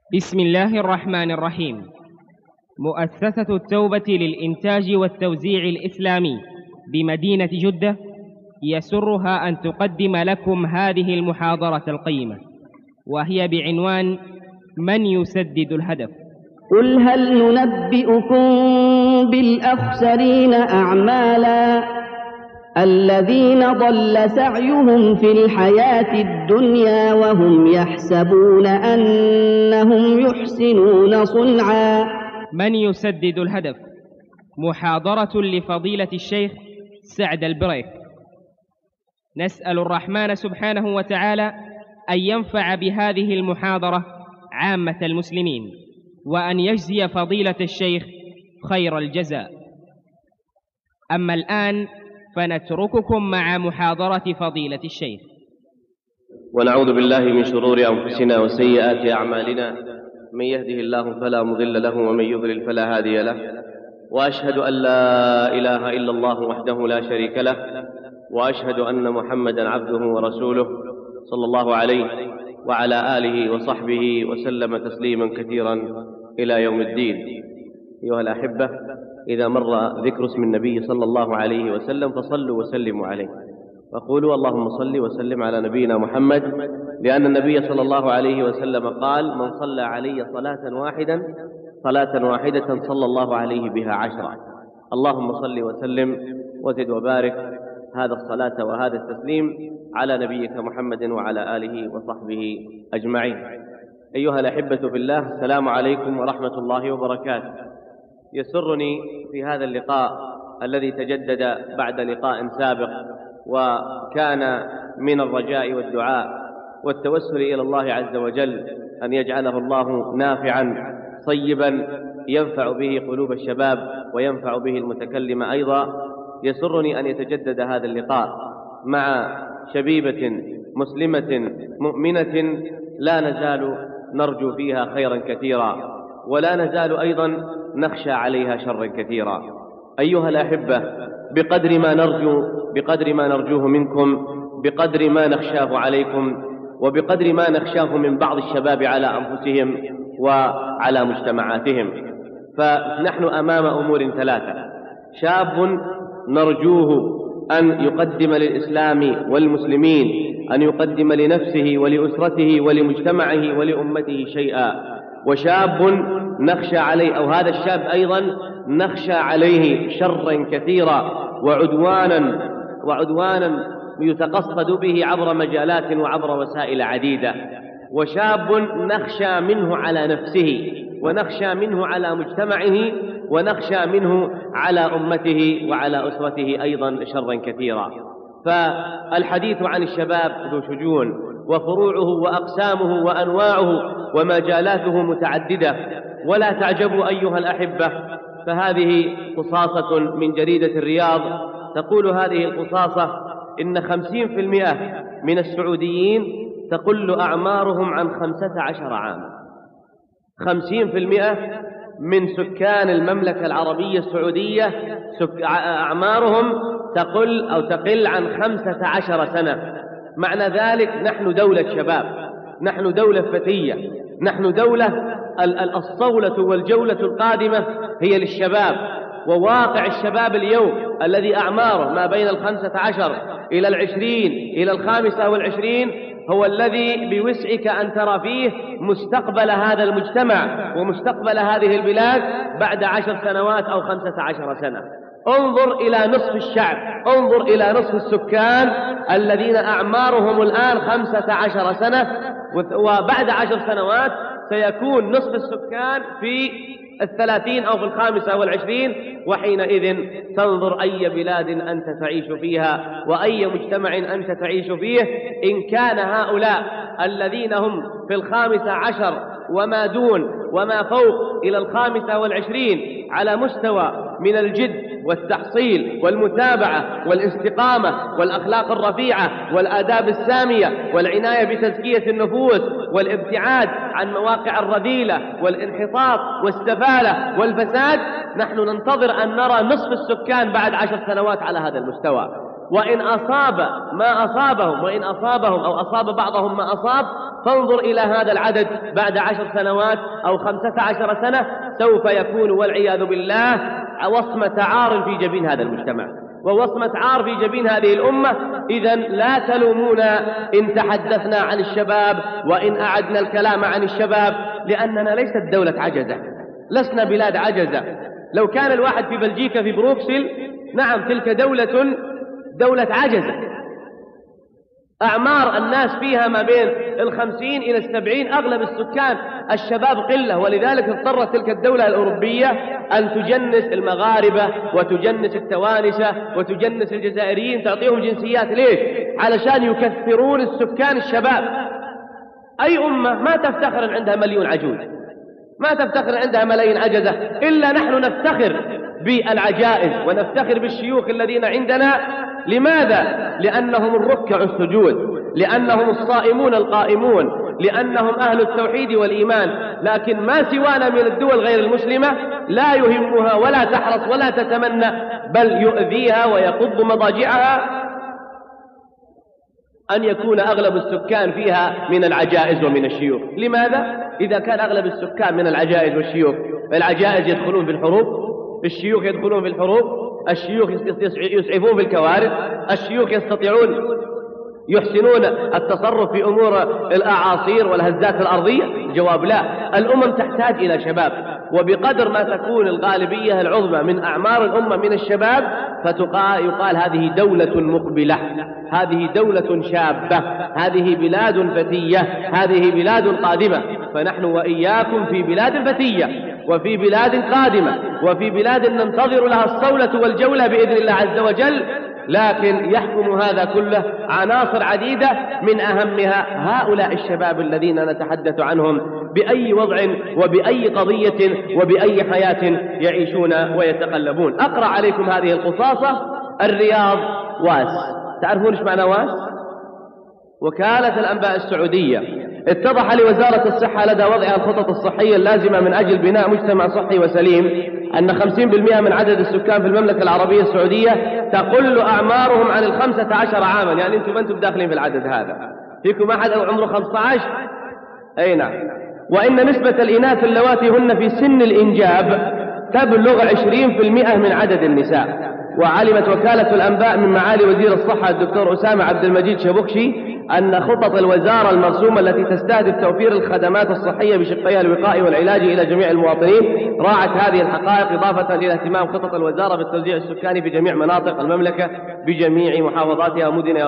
بسم الله الرحمن الرحيم. مؤسسة التوبة للإنتاج والتوزيع الإسلامي بمدينة جدة يسرها أن تقدم لكم هذه المحاضرة القيمة، وهي بعنوان من يسدد الهدف. قل هل ننبئكم بالأخسرين أعمالا الذين ضل سعيهم في الحياة الدنيا وهم يحسبون أنهم يحسنون صنعا. من يسدد الهدف، محاضرة لفضيلة الشيخ سعد البريك. نسأل الرحمن سبحانه وتعالى أن ينفع بهذه المحاضرة عامة المسلمين، وأن يجزي فضيلة الشيخ خير الجزاء. أما الآن فنترككم مع محاضرة فضيلة الشيخ. ونعوذ بالله من شرور أنفسنا وسيئات أعمالنا، من يهده الله فلا مضل له ومن يضلل فلا هادي له، وأشهد أن لا إله إلا الله وحده لا شريك له، وأشهد أن محمدا عبده ورسوله صلى الله عليه وعلى آله وصحبه وسلم تسليما كثيرا إلى يوم الدين. أيها الأحبة، إذا مر ذكر اسم النبي صلى الله عليه وسلم فصلوا وسلموا عليه، وقولوا اللهم صل وسلم على نبينا محمد، لأن النبي صلى الله عليه وسلم قال: من صلى علي صلاة واحدة صلى الله عليه بها 10. اللهم صل وسلم وزد وبارك هذا الصلاة وهذا التسليم على نبيك محمد وعلى آله وصحبه أجمعين. أيها الأحبة في الله، السلام عليكم ورحمة الله وبركاته. يسرني في هذا اللقاء الذي تجدد بعد لقاء سابق، وكان من الرجاء والدعاء والتوسل إلى الله عز وجل أن يجعله الله نافعا صيبا ينفع به قلوب الشباب وينفع به المتكلم أيضا. يسرني أن يتجدد هذا اللقاء مع شبيبة مسلمة مؤمنة لا نزال نرجو فيها خيرا كثيرا، ولا نزال أيضا نخشى عليها شرا كثيرا. أيها الأحبة، بقدر ما نرجوه منكم، بقدر ما نخشاه عليكم، وبقدر ما نخشاه من بعض الشباب على أنفسهم وعلى مجتمعاتهم، فنحن أمام أمور ثلاثة: شاب نرجوه أن يقدم للإسلام والمسلمين، أن يقدم لنفسه ولأسرته ولمجتمعه ولأمته شيئا، وشاب نخشى عليه، أو هذا الشاب أيضا نخشى عليه شرا كثيرا وعدوانا يتقصد به عبر مجالات وعبر وسائل عديدة، وشاب نخشى منه على نفسه، ونخشى منه على مجتمعه، ونخشى منه على أمته وعلى أسرته أيضا شرا كثيرا. فالحديث عن الشباب ذو شجون، وفروعه وأقسامه وأنواعه ومجالاته متعددة. ولا تعجبوا أيها الأحبة، فهذه قصاصة من جريدة الرياض تقول هذه القصاصة إن 50% من السعوديين تقل أعمارهم عن 15 عاما. 50% من سكان المملكة العربية السعودية أعمارهم تقل عن 15 سنة. معنى ذلك نحن دولة شباب، نحن دولة فتية، نحن دولة الصولة والجولة القادمة هي للشباب. وواقع الشباب اليوم الذي أعماره ما بين 15 إلى 20 إلى 25 هو الذي بوسعك أن ترى فيه مستقبل هذا المجتمع ومستقبل هذه البلاد بعد 10 سنوات أو 15 سنة. انظر إلى نصف الشعب، انظر إلى نصف السكان الذين أعمارهم الآن 15 سنة، وبعد 10 سنوات سيكون نصف السكان في 30 أو في 25، وحينئذ تنظر أي بلاد أنت تعيش فيها وأي مجتمع أنت تعيش فيه. إن كان هؤلاء الذين هم في 15 وما دون وما فوق إلى 25 على مستوى من الجد والتحصيل والمتابعة والاستقامة والأخلاق الرفيعة والآداب السامية والعناية بتزكية النفوس والابتعاد عن مواقع الرذيلة والانحطاط والسفالة والفساد، نحن ننتظر أن نرى نصف السكان بعد 10 سنوات على هذا المستوى. وإن أصاب ما أصابهم، وإن أصابهم أو أصاب بعضهم ما أصاب، فانظر إلى هذا العدد بعد 10 سنوات أو 15 سنة سوف يكون والعياذ بالله وصمة عار في جبين هذا المجتمع ووصمة عار في جبين هذه الأمة. إذن لا تلومونا إن تحدثنا عن الشباب وإن أعدنا الكلام عن الشباب، لأننا ليست دولة عجزة، لسنا بلاد عجزة. لو كان الواحد في بلجيكا في بروكسل، نعم تلك دولة عجزة، أعمار الناس فيها ما بين 50 إلى 70، أغلب السكان الشباب قلة، ولذلك اضطرت تلك الدولة الأوروبية أن تجنس المغاربة وتجنس التوانسة وتجنس الجزائريين، تعطيهم جنسيات. ليش؟ علشان يكثرون السكان الشباب. أي أمة ما تفتخر أن عندها مليون عجوز، ما تفتخر عندها ملايين عجزة، إلا نحن نفتخر بالعجائز ونفتخر بالشيوخ الذين عندنا. لماذا؟ لأنهم الركع السجود، لأنهم الصائمون القائمون، لأنهم أهل التوحيد والإيمان. لكن ما سوانا من الدول غير المسلمة لا يهمها ولا تحرص ولا تتمنى، بل يؤذيها ويقض مضاجعها أن يكون أغلب السكان فيها من العجائز ومن الشيوخ. لماذا؟ إذا كان أغلب السكان من العجائز والشيوخ، العجائز يدخلون في الحروب، الشيوخ يدخلون في الحروب، الشيوخ يسعفون في الكوارث، الشيوخ يستطيعون يحسنون التصرف في أمور الأعاصير والهزات الأرضية. الجواب لا. الأمم تحتاج إلى شباب، وبقدر ما تكون الغالبية العظمى من أعمار الأمة من الشباب يقال هذه دولة مقبلة، هذه دولة شابة، هذه بلاد فتية، هذه بلاد قادمة. فنحن وإياكم في بلاد فتية وفي بلاد قادمة وفي بلاد ننتظر لها الصولة والجولة بإذن الله عز وجل. لكن يحكم هذا كله عناصر عديدة، من أهمها هؤلاء الشباب الذين نتحدث عنهم بأي وضع وبأي قضية وبأي حياة يعيشون ويتقلبون. أقرأ عليكم هذه القصاصة. الرياض واس، تعرفون ايش معنى واس؟ وكالة الأنباء السعودية. اتضح لوزارة الصحة لدى وضع الخطط الصحية اللازمة من أجل بناء مجتمع صحي وسليم أن 50% من عدد السكان في المملكة العربية السعودية تقل أعمارهم عن 15 عاما. يعني أنتم داخلين في العدد هذا، فيكم أحد عمره 15؟ أي نعم. وإن نسبة الإناث اللواتي هن في سن الإنجاب تبلغ 20% من عدد النساء. وعلمت وكالة الأنباء من معالي وزير الصحة الدكتور أسامة عبد المجيد شبكشي أن خطط الوزارة المرسومة التي تستهدف توفير الخدمات الصحية بشقيها الوقائي والعلاجي إلى جميع المواطنين راعت هذه الحقائق، إضافة إلى اهتمام خطط الوزارة بالتوزيع السكاني في جميع مناطق المملكة بجميع محافظاتها ومدنها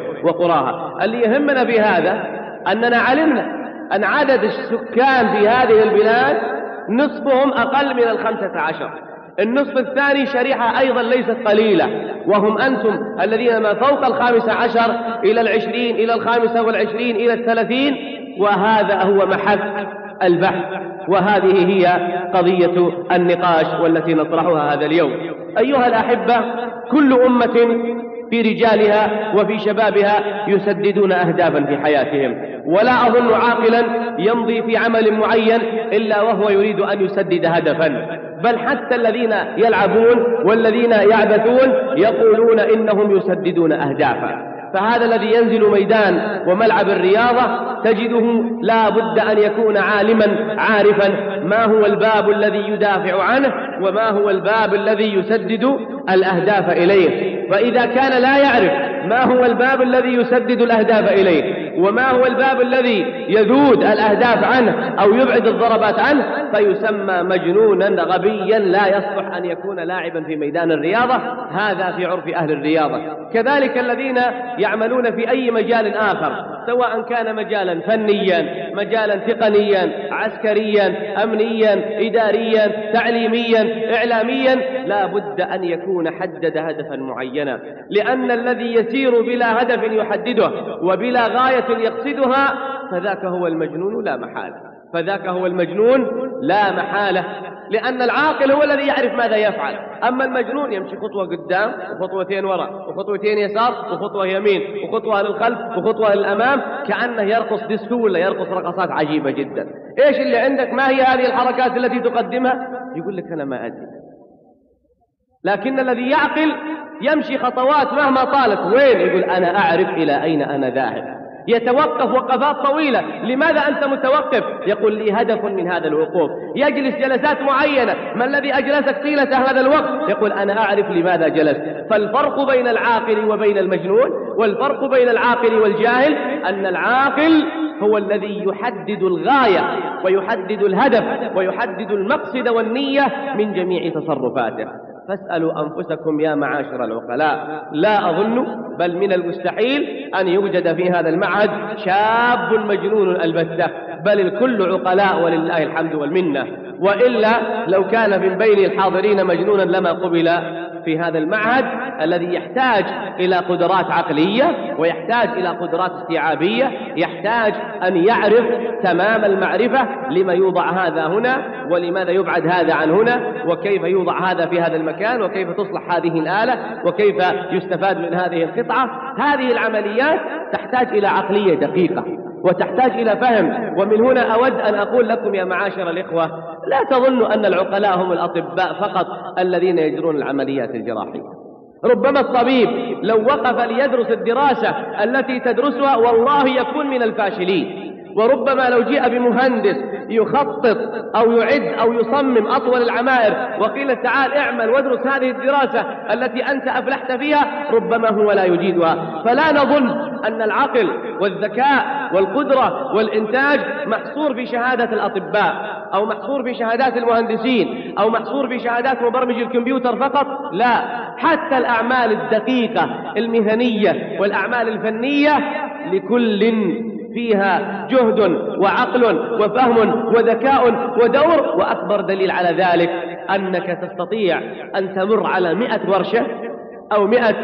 وقراها. اللي يهمنا في هذا أننا علمنا أن عدد السكان في هذه البلاد نصفهم أقل من 15. النصف الثاني شريحة أيضا ليست قليلة، وهم أنتم الذين ما فوق 15 إلى 20 إلى 25 إلى 30. وهذا هو محك البحث، وهذه هي قضية النقاش والتي نطرحها هذا اليوم. أيها الأحبة، كل أمة في رجالها وفي شبابها يسددون أهدافا في حياتهم، ولا أظن عاقلا يمضي في عمل معين إلا وهو يريد أن يسدد هدفا، بل حتى الذين يلعبون والذين يعبثون يقولون إنهم يسددون أهدافا. فهذا الذي ينزل ميدان وملعب الرياضة تجده لا بد أن يكون عالما عارفا ما هو الباب الذي يدافع عنه وما هو الباب الذي يسدد الأهداف إليه. فإذا كان لا يعرف ما هو الباب الذي يسدد الأهداف إليه وما هو الباب الذي يذود الأهداف عنه أو يبعد الضربات عنه فيسمى مجنونا غبيا لا يصلح أن يكون لاعبا في ميدان الرياضة. هذا في عرف أهل الرياضة. كذلك الذين يعملون في أي مجال آخر، سواء كان مجالا فنيا، مجالا تقنيا، عسكريا، أمنيا، إداريا، تعليميا، إعلاميا، لا بد أن يكون حدد هدفا معينا، لأن الذي يسير بلا هدف يحدده وبلا غاية يقصدها فذاك هو المجنون لا محالة، فذاك هو المجنون لا محالة، لأن العاقل هو الذي يعرف ماذا يفعل. أما المجنون يمشي خطوة قدام وخطوتين وراء وخطوتين يسار وخطوة يمين وخطوة للخلف وخطوة للأمام، كأنه يرقص ديسكو ولا يرقص رقصات عجيبة جدا. إيش اللي عندك؟ ما هي هذه الحركات التي تقدمها؟ يقول لك أنا ما أدري. لكن الذي يعقل يمشي خطوات مهما طالت. وين؟ يقول أنا أعرف إلى أين أنا ذاهب. يتوقف وقفات طويلة. لماذا أنت متوقف؟ يقول لي هدف من هذا الوقوف. يجلس جلسات معينة. ما الذي أجلسك طيلة هذا الوقت؟ يقول أنا أعرف لماذا جلست. فالفرق بين العاقل وبين المجنون، والفرق بين العاقل والجاهل، أن العاقل هو الذي يحدد الغاية ويحدد الهدف ويحدد المقصد والنية من جميع تصرفاته. فاسألوا أنفسكم يا معاشر العقلاء. لا أظن بل من المستحيل أن يوجد في هذا المعهد شاب مجنون البتة، بل الكل عقلاء ولله الحمد والمنة. وإلا لو كان من بين الحاضرين مجنونا لما قبل في هذا المعهد الذي يحتاج إلى قدرات عقلية ويحتاج إلى قدرات استيعابية، يحتاج أن يعرف تمام المعرفة لما يوضع هذا هنا ولماذا يبعد هذا عن هنا، وكيف يوضع هذا في هذا المكان، وكيف تصلح هذه الآلة، وكيف يستفاد من هذه القطعة. هذه العمليات تحتاج إلى عقلية دقيقة وتحتاج إلى فهم. ومن هنا أود أن أقول لكم يا معاشر الإخوة، لا تظنوا أن العقلاء هم الأطباء فقط الذين يجرون العمليات الجراحية. ربما الطبيب لو وقف ليدرس الدراسة التي تدرسها والله يكون من الفاشلين. وربما لو جاء بمهندس يخطط أو يعد أو يصمم أطول العمائر وقيل تعال اعمل وادرس هذه الدراسة التي أنت أفلحت فيها، ربما هو لا يجيدها. فلا نظن أن العقل والذكاء والقدرة والإنتاج محصور في شهادة الأطباء أو محصور في شهادات المهندسين أو محصور في شهادات مبرمج الكمبيوتر فقط. لا، حتى الأعمال الدقيقة المهنية والأعمال الفنية لكل فيها جهد وعقل وفهم وذكاء ودور. وأكبر دليل على ذلك أنك تستطيع أن تمر على 100 ورشة أو 100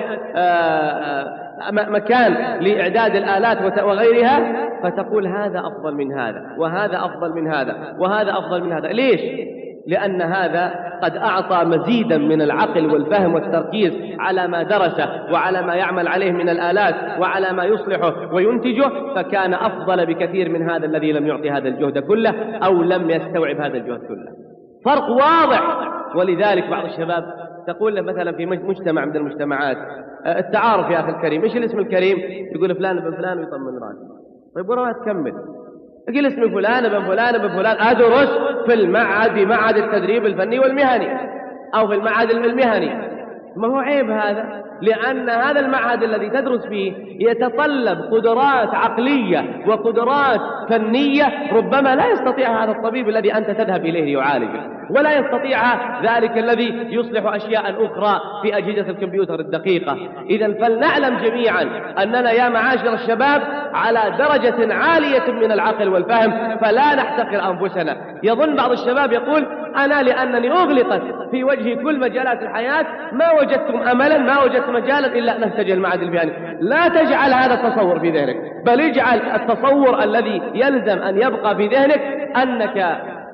مكان لإعداد الآلات وغيرها، فتقول هذا أفضل من هذا وهذا أفضل من هذا وهذا أفضل من هذا. ليش؟ لأن هذا قد أعطى مزيدا من العقل والفهم والتركيز على ما درسه وعلى ما يعمل عليه من الآلات وعلى ما يصلحه وينتجه، فكان أفضل بكثير من هذا الذي لم يعطي هذا الجهد كله أو لم يستوعب هذا الجهد كله. فرق واضح. ولذلك بعض الشباب تقول مثلا في مجتمع من المجتمعات التعارف يا أخي الكريم، إيش الاسم الكريم؟ يقول فلان بن فلان ويطمن راسه. طيب وراها تكمل، يقول اسم فلان بن فلان بن فلان أدرس في المعهد بمعهد التدريب الفني والمهني أو في المعهد المهني. ما هو عيب هذا؟ لأن هذا المعهد الذي تدرس فيه يتطلب قدرات عقلية وقدرات فنية ربما لا يستطيعها هذا الطبيب الذي أنت تذهب إليه ليعالجه، ولا يستطيعها ذلك الذي يصلح أشياء أخرى في أجهزة الكمبيوتر الدقيقة. إذن فلنعلم جميعا أننا يا معاشر الشباب على درجة عالية من العقل والفهم، فلا نحتقر أنفسنا. يظن بعض الشباب يقول أنا لأنني أغلقت في وجه كل مجالات الحياة ما وجدتم أملا ما وجدت مجالا إلا أن أتجه المعهد الفني. لا تجعل هذا التصور في ذهنك، بل اجعل التصور الذي يلزم أن يبقى في ذهنك أنك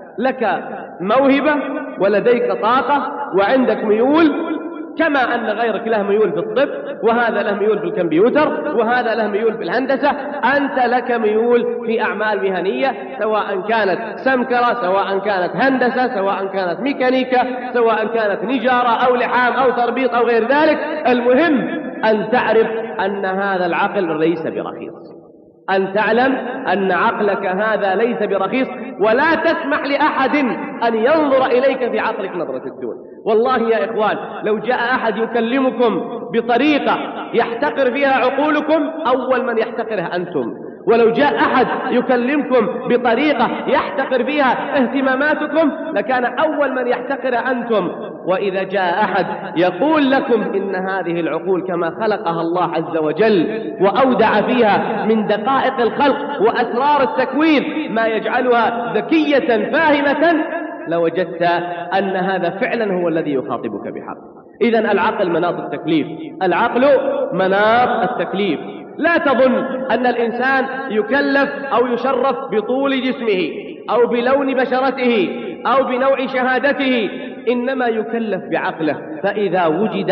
لك موهبة ولديك طاقة وعندك ميول، كما أن غيرك له ميول في الطب وهذا له ميول في الكمبيوتر وهذا له ميول في الهندسة. أنت لك ميول في أعمال مهنية سواء كانت سمكرة سواء كانت هندسة سواء كانت ميكانيكا سواء كانت نجارة أو لحام أو تربيط أو غير ذلك. المهم أن تعرف أن هذا العقل ليس برخيص، أن تعلم أن عقلك هذا ليس برخيص، ولا تسمح لأحد أن ينظر إليك في عقلك نظرة الدون. والله يا إخوان لو جاء أحد يكلمكم بطريقة يحتقر فيها عقولكم أول من يحتقرها أنتم، ولو جاء أحد يكلمكم بطريقة يحتقر فيها اهتماماتكم لكان أول من يحتقرها أنتم. وإذا جاء أحد يقول لكم إن هذه العقول كما خلقها الله عز وجل وأودع فيها من دقائق الخلق وأسرار التكوين ما يجعلها ذكية فاهمة، لوجدت أن هذا فعلا هو الذي يخاطبك بحق. إذن العقل مناط التكليف، العقل مناط التكليف. لا تظن أن الإنسان يكلف أو يشرف بطول جسمه أو بلون بشرته أو بنوع شهادته، إنما يكلف بعقله. فإذا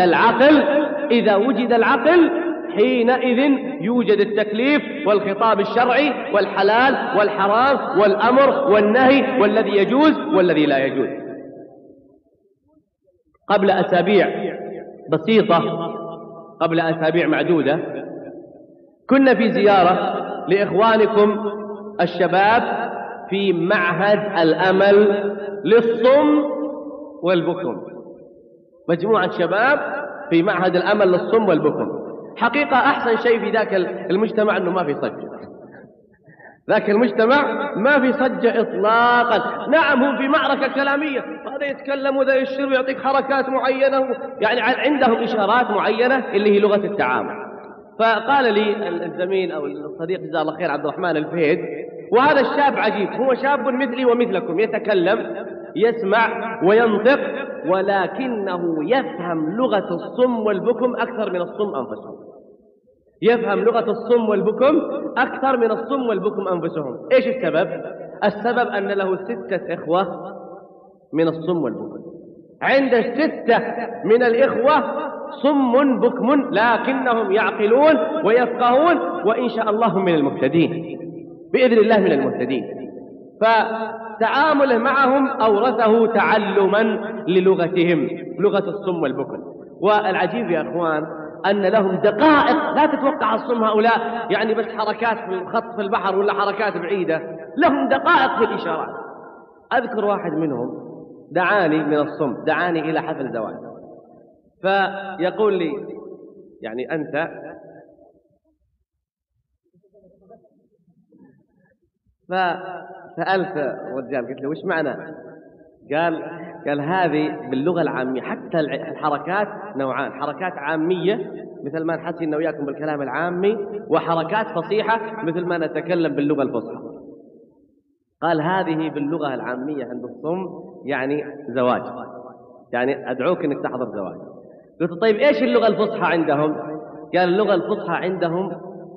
وجد العقل حينئذ يوجد التكليف والخطاب الشرعي والحلال والحرام والأمر والنهي والذي يجوز والذي لا يجوز. قبل أسابيع بسيطة قبل أسابيع معدودة كنا في زيارة لإخوانكم الشباب في معهد الأمل للصم والبكم، مجموعة شباب في معهد الأمل للصم والبكم. حقيقة أحسن شيء في ذاك المجتمع أنه ما في صجة، ذاك المجتمع ما في صجة إطلاقا. نعم هم في معركة كلامية، هذا يتكلم وذا يشير ويعطيك حركات معينة، يعني عندهم إشارات معينة اللي هي لغة التعامل. فقال لي الزميل أو الصديق جزاه الله خير عبد الرحمن الفهيد، وهذا الشاب عجيب، هو شاب مثلي ومثلكم، يتكلم يسمع وينطق، ولكنه يفهم لغة الصم والبكم أكثر من الصم أنفسهم، يفهم لغة الصم والبكم أكثر من الصم والبكم أنفسهم. إيش السبب؟ السبب أن له 6 إخوة من الصم والبكم، عنده 6 من الإخوة صم بكم لكنهم يعقلون ويفقهون، وإن شاء الله من المهتدين بإذن الله، من المهتدين. فتعامله معهم أورثه تعلما للغتهم، لغة الصم والبكم. والعجيب يا أخوان أن لهم دقائق، لا تتوقع الصم هؤلاء يعني بس حركات في الخط في البحر ولا حركات بعيدة، لهم دقائق في الإشارات. أذكر واحد منهم دعاني من الصم، دعاني إلى حفل زواج، فيقول لي يعني أنت، فسألت الرجال قلت له وش معنى؟ قال هذه باللغة العامية، حتى الحركات نوعان، حركات عامية مثل ما نحسن إنه وياكم بالكلام العامي، وحركات فصيحة مثل ما نتكلم باللغة الفصحى. قال هذه باللغة العامية عند الصم يعني زواج، يعني أدعوك إنك تحضر زواج. قلت طيب إيش اللغة الفصحى عندهم؟ قال اللغة الفصحى عندهم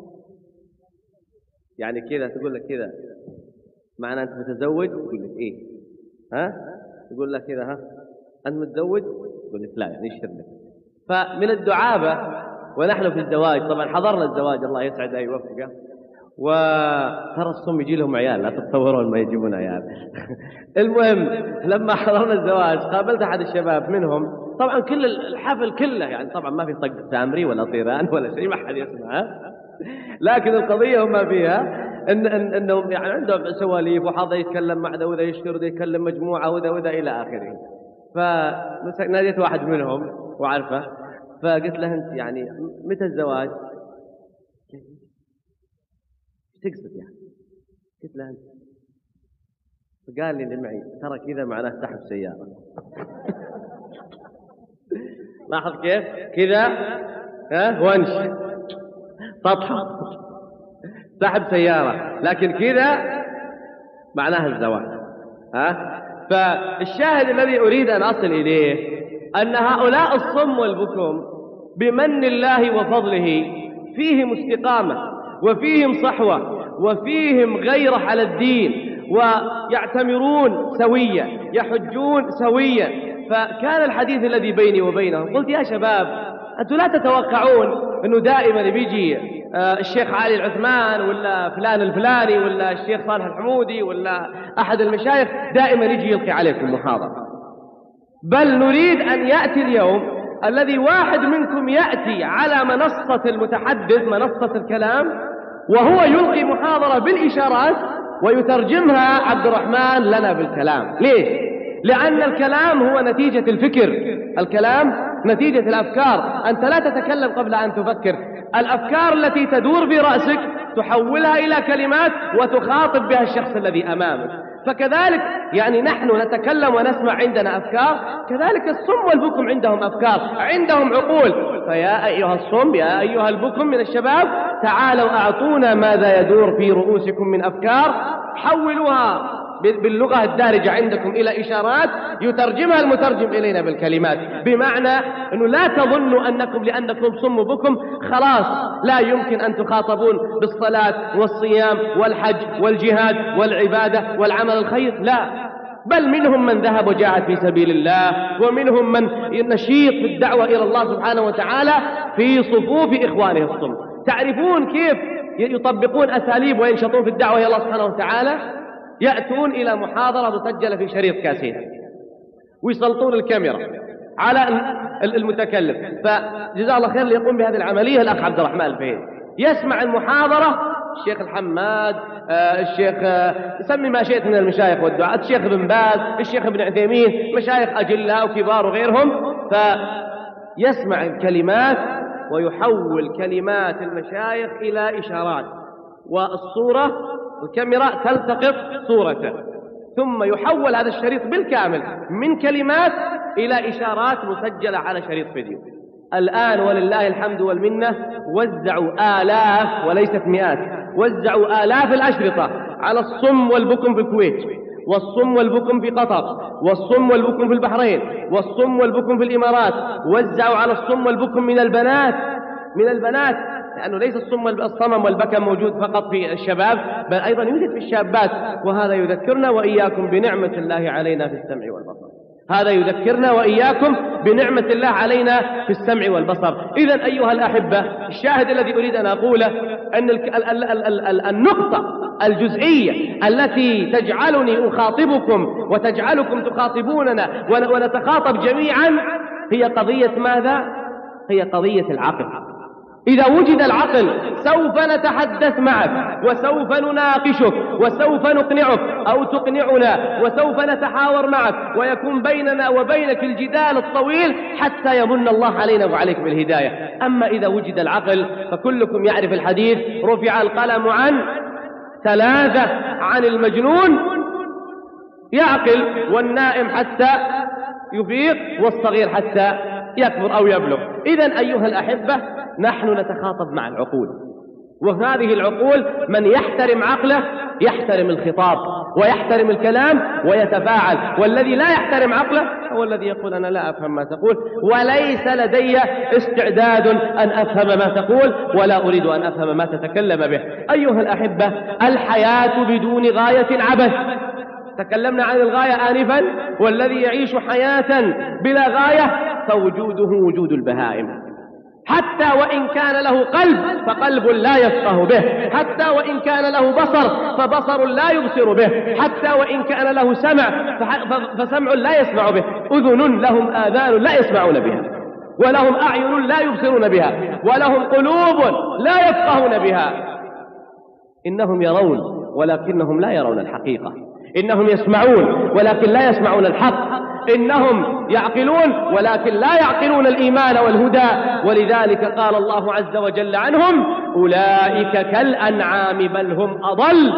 يعني كذا، تقول لك كذا معنى أنت متزوج، تقول لك إيه؟ ها؟ تقول لك كذا ها؟ أنت متزوج؟ تقول لك لا، يعني يشتر لك. فمن الدعابة ونحن في الزواج، طبعا حضرنا الزواج الله يسعده يوفقه، وترى الصم يجي لهم عيال، لا تتصورون ما يجيبون عيال. المهم لما حضرنا الزواج قابلت أحد الشباب منهم، طبعا كل الحفل كله يعني طبعا ما في طق تامري ولا طيران ولا شيء، ما حد يسمعه، لكن القضية هم فيها انهم يعني عندهم سواليف، وحظ يتكلم مع ذا وذا يشتر وذا يكلم مجموعة وذا وذا إلى آخره. فناديت واحد منهم وعرفه، فقلت له أنت يعني متى الزواج؟ تقصد يعني؟ قلت له أنت، فقال لي اللي معي ترى كذا معناه سحب سيارة. لاحظ كيف كذا ونش سطحة سحب سيارة، لكن كذا معناها الزواج. فالشاهد الذي أريد أن أصل إليه أن هؤلاء الصم والبكم بمن الله وفضله فيهم استقامة، وفيهم صحوة، وفيهم غيرة على الدين، ويعتمرون سويا، يحجون سويا. فكان الحديث الذي بيني وبينهم، قلت يا شباب أنتم لا تتوقعون أنه دائما بيجي الشيخ علي العثمان ولا فلان الفلاني ولا الشيخ صالح الحمودي ولا أحد المشايخ دائما يجي يلقي عليكم محاضرة، بل نريد أن يأتي اليوم الذي واحد منكم يأتي على منصة المتحدث، منصة الكلام، وهو يلقي محاضرة بالإشارات ويترجمها عبد الرحمن لنا بالكلام. ليش؟ لأن الكلام هو نتيجة الفكر، الكلام نتيجة الأفكار. أنت لا تتكلم قبل أن تفكر، الأفكار التي تدور في رأسك تحولها إلى كلمات وتخاطب بها الشخص الذي أمامك. فكذلك يعني نحن نتكلم ونسمع، عندنا أفكار، كذلك الصم والبكم عندهم أفكار، عندهم عقول. فيا أيها الصم يا أيها البكم من الشباب، تعالوا أعطونا ماذا يدور في رؤوسكم من أفكار، حولوها باللغة الدارجة عندكم إلى إشارات يترجمها المترجم إلينا بالكلمات، بمعنى أنه لا تظنوا أنكم لأنكم صم بكم خلاص لا يمكن أن تخاطبون بالصلاة والصيام والحج والجهاد والعبادة والعمل الخير، لا، بل منهم من ذهب وجاهد في سبيل الله، ومنهم من نشيط في الدعوة إلى الله سبحانه وتعالى في صفوف إخوانه الصم. تعرفون كيف يطبقون أساليب وينشطون في الدعوة إلى الله سبحانه وتعالى؟ يأتون إلى محاضرة مسجلة في شريط كاسيت ويسلطون الكاميرا على المتكلم. فجزاه الله خير اللي يقوم بهذه العملية الأخ عبد الرحمن الفهيد، يسمع المحاضرة الشيخ الحماد، الشيخ سمي ما شئت من المشايخ والدعاة، الشيخ ابن باز، الشيخ ابن عثيمين، مشايخ أجلاء وكبار وغيرهم، فيسمع الكلمات ويحول كلمات المشايخ إلى إشارات، والصورة الكاميرا تلتقط صورته، ثم يحول هذا الشريط بالكامل من كلمات إلى إشارات مسجلة على شريط فيديو. الآن ولله الحمد والمنة وزعوا آلاف وليست مئات، وزعوا آلاف الأشرطة على الصم والبكم في الكويت، والصم والبكم في قطر، والصم والبكم في البحرين، والصم والبكم في الإمارات. وزعوا على الصم والبكم من البنات، لأنه ليس الصمم والبكم موجود فقط في الشباب، بل أيضا يوجد في الشابات. وهذا يذكرنا وإياكم بنعمة الله علينا في السمع والبصر، هذا يذكرنا وإياكم بنعمة الله علينا في السمع والبصر. إذن أيها الأحبة، الشاهد الذي أريد أن أقوله أن النقطة الجزئية التي تجعلني أخاطبكم وتجعلكم تخاطبوننا ونتخاطب جميعا هي قضية ماذا؟ هي قضية العقل. إذا وجد العقل سوف نتحدث معك، وسوف نناقشك، وسوف نقنعك أو تقنعنا، وسوف نتحاور معك، ويكون بيننا وبينك الجدال الطويل حتى يمن الله علينا وعليك بالهداية. أما إذا وجد العقل فكلكم يعرف الحديث: رفع القلم عن ثلاثة، عن المجنون يعقل، والنائم حتى يفيق، والصغير حتى يكبر أو يبلغ. إذن أيها الأحبة، نحن نتخاطب مع العقول، وهذه العقول من يحترم عقله يحترم الخطاب ويحترم الكلام ويتفاعل، والذي لا يحترم عقله هو الذي يقول أنا لا أفهم ما تقول، وليس لدي استعداد أن أفهم ما تقول، ولا أريد أن أفهم ما تتكلم به. أيها الأحبة، الحياة بدون غاية عبث. تكلمنا عن الغاية آنفا، والذي يعيش حياة بلا غاية فوجوده وجود البهائم. حتى وإن كان له قلب فقلب لا يفقه به، حتى وإن كان له بصر فبصر لا يبصر به، حتى وإن كان له سمع فسمع لا يسمع به، أذن لهم آذان لا يسمعون بها، ولهم أعين لا يبصرون بها، ولهم قلوب لا يفقهون بها. إنهم يرون ولكنهم لا يرون الحقيقة، إنهم يسمعون ولكن لا يسمعون الحق، إنهم يعقلون ولكن لا يعقلون الإيمان والهدى. ولذلك قال الله عز وجل عنهم: أولئك كالأنعام بل هم أضل.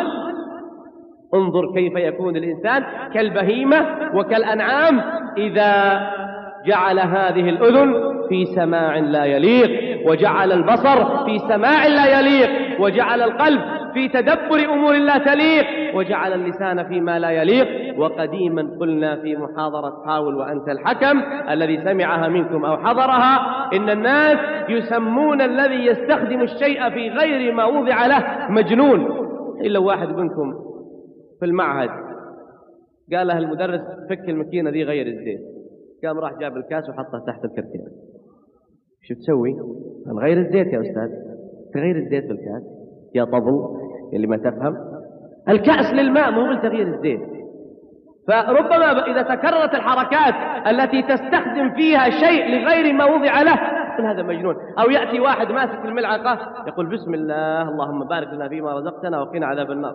انظر كيف يكون الإنسان كالبهيمة وكالأنعام إذا جعل هذه الأذن في سماع لا يليق، وجعل البصر في سماع لا يليق، وجعل القلب في تدبر أمور لا تليق، وجعل اللسان فيما لا يليق. وقديما قلنا في محاضرة حاول وأنت الحكم الذي سمعها منكم أو حضرها: إن الناس يسمون الذي يستخدم الشيء في غير ما وضع له مجنون. إلا واحد منكم في المعهد قال له المدرس: فك الماكينة ذي غير الزيت. قام راح جاب الكاس وحطه تحت الكرتين. شو تسوي؟ نغير الزيت يا أستاذ. تغير الزيت بالكاس يا طبل اللي ما تفهم؟ الكأس للماء مو لتغيير الزيت. فربما إذا تكررت الحركات التي تستخدم فيها شيء لغير ما وضع له يقول هذا مجنون. أو يأتي واحد ماسك الملعقة يقول: بسم الله اللهم بارك لنا فيما رزقتنا وقنا عذاب النار.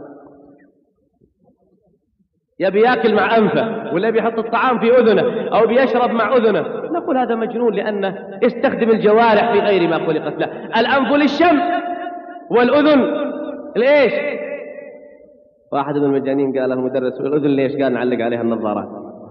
يبي ياكل مع أنفه، ولا بيحط الطعام في أذنه، أو بيشرب مع أذنه، نقول هذا مجنون لأنه استخدم الجوارح في غير ما خلقت له. الأنف للشم، والأذن ليش؟ واحد من المجانين قال المدرس: والأذن ليش؟ قال: نعلق عليها النظارات.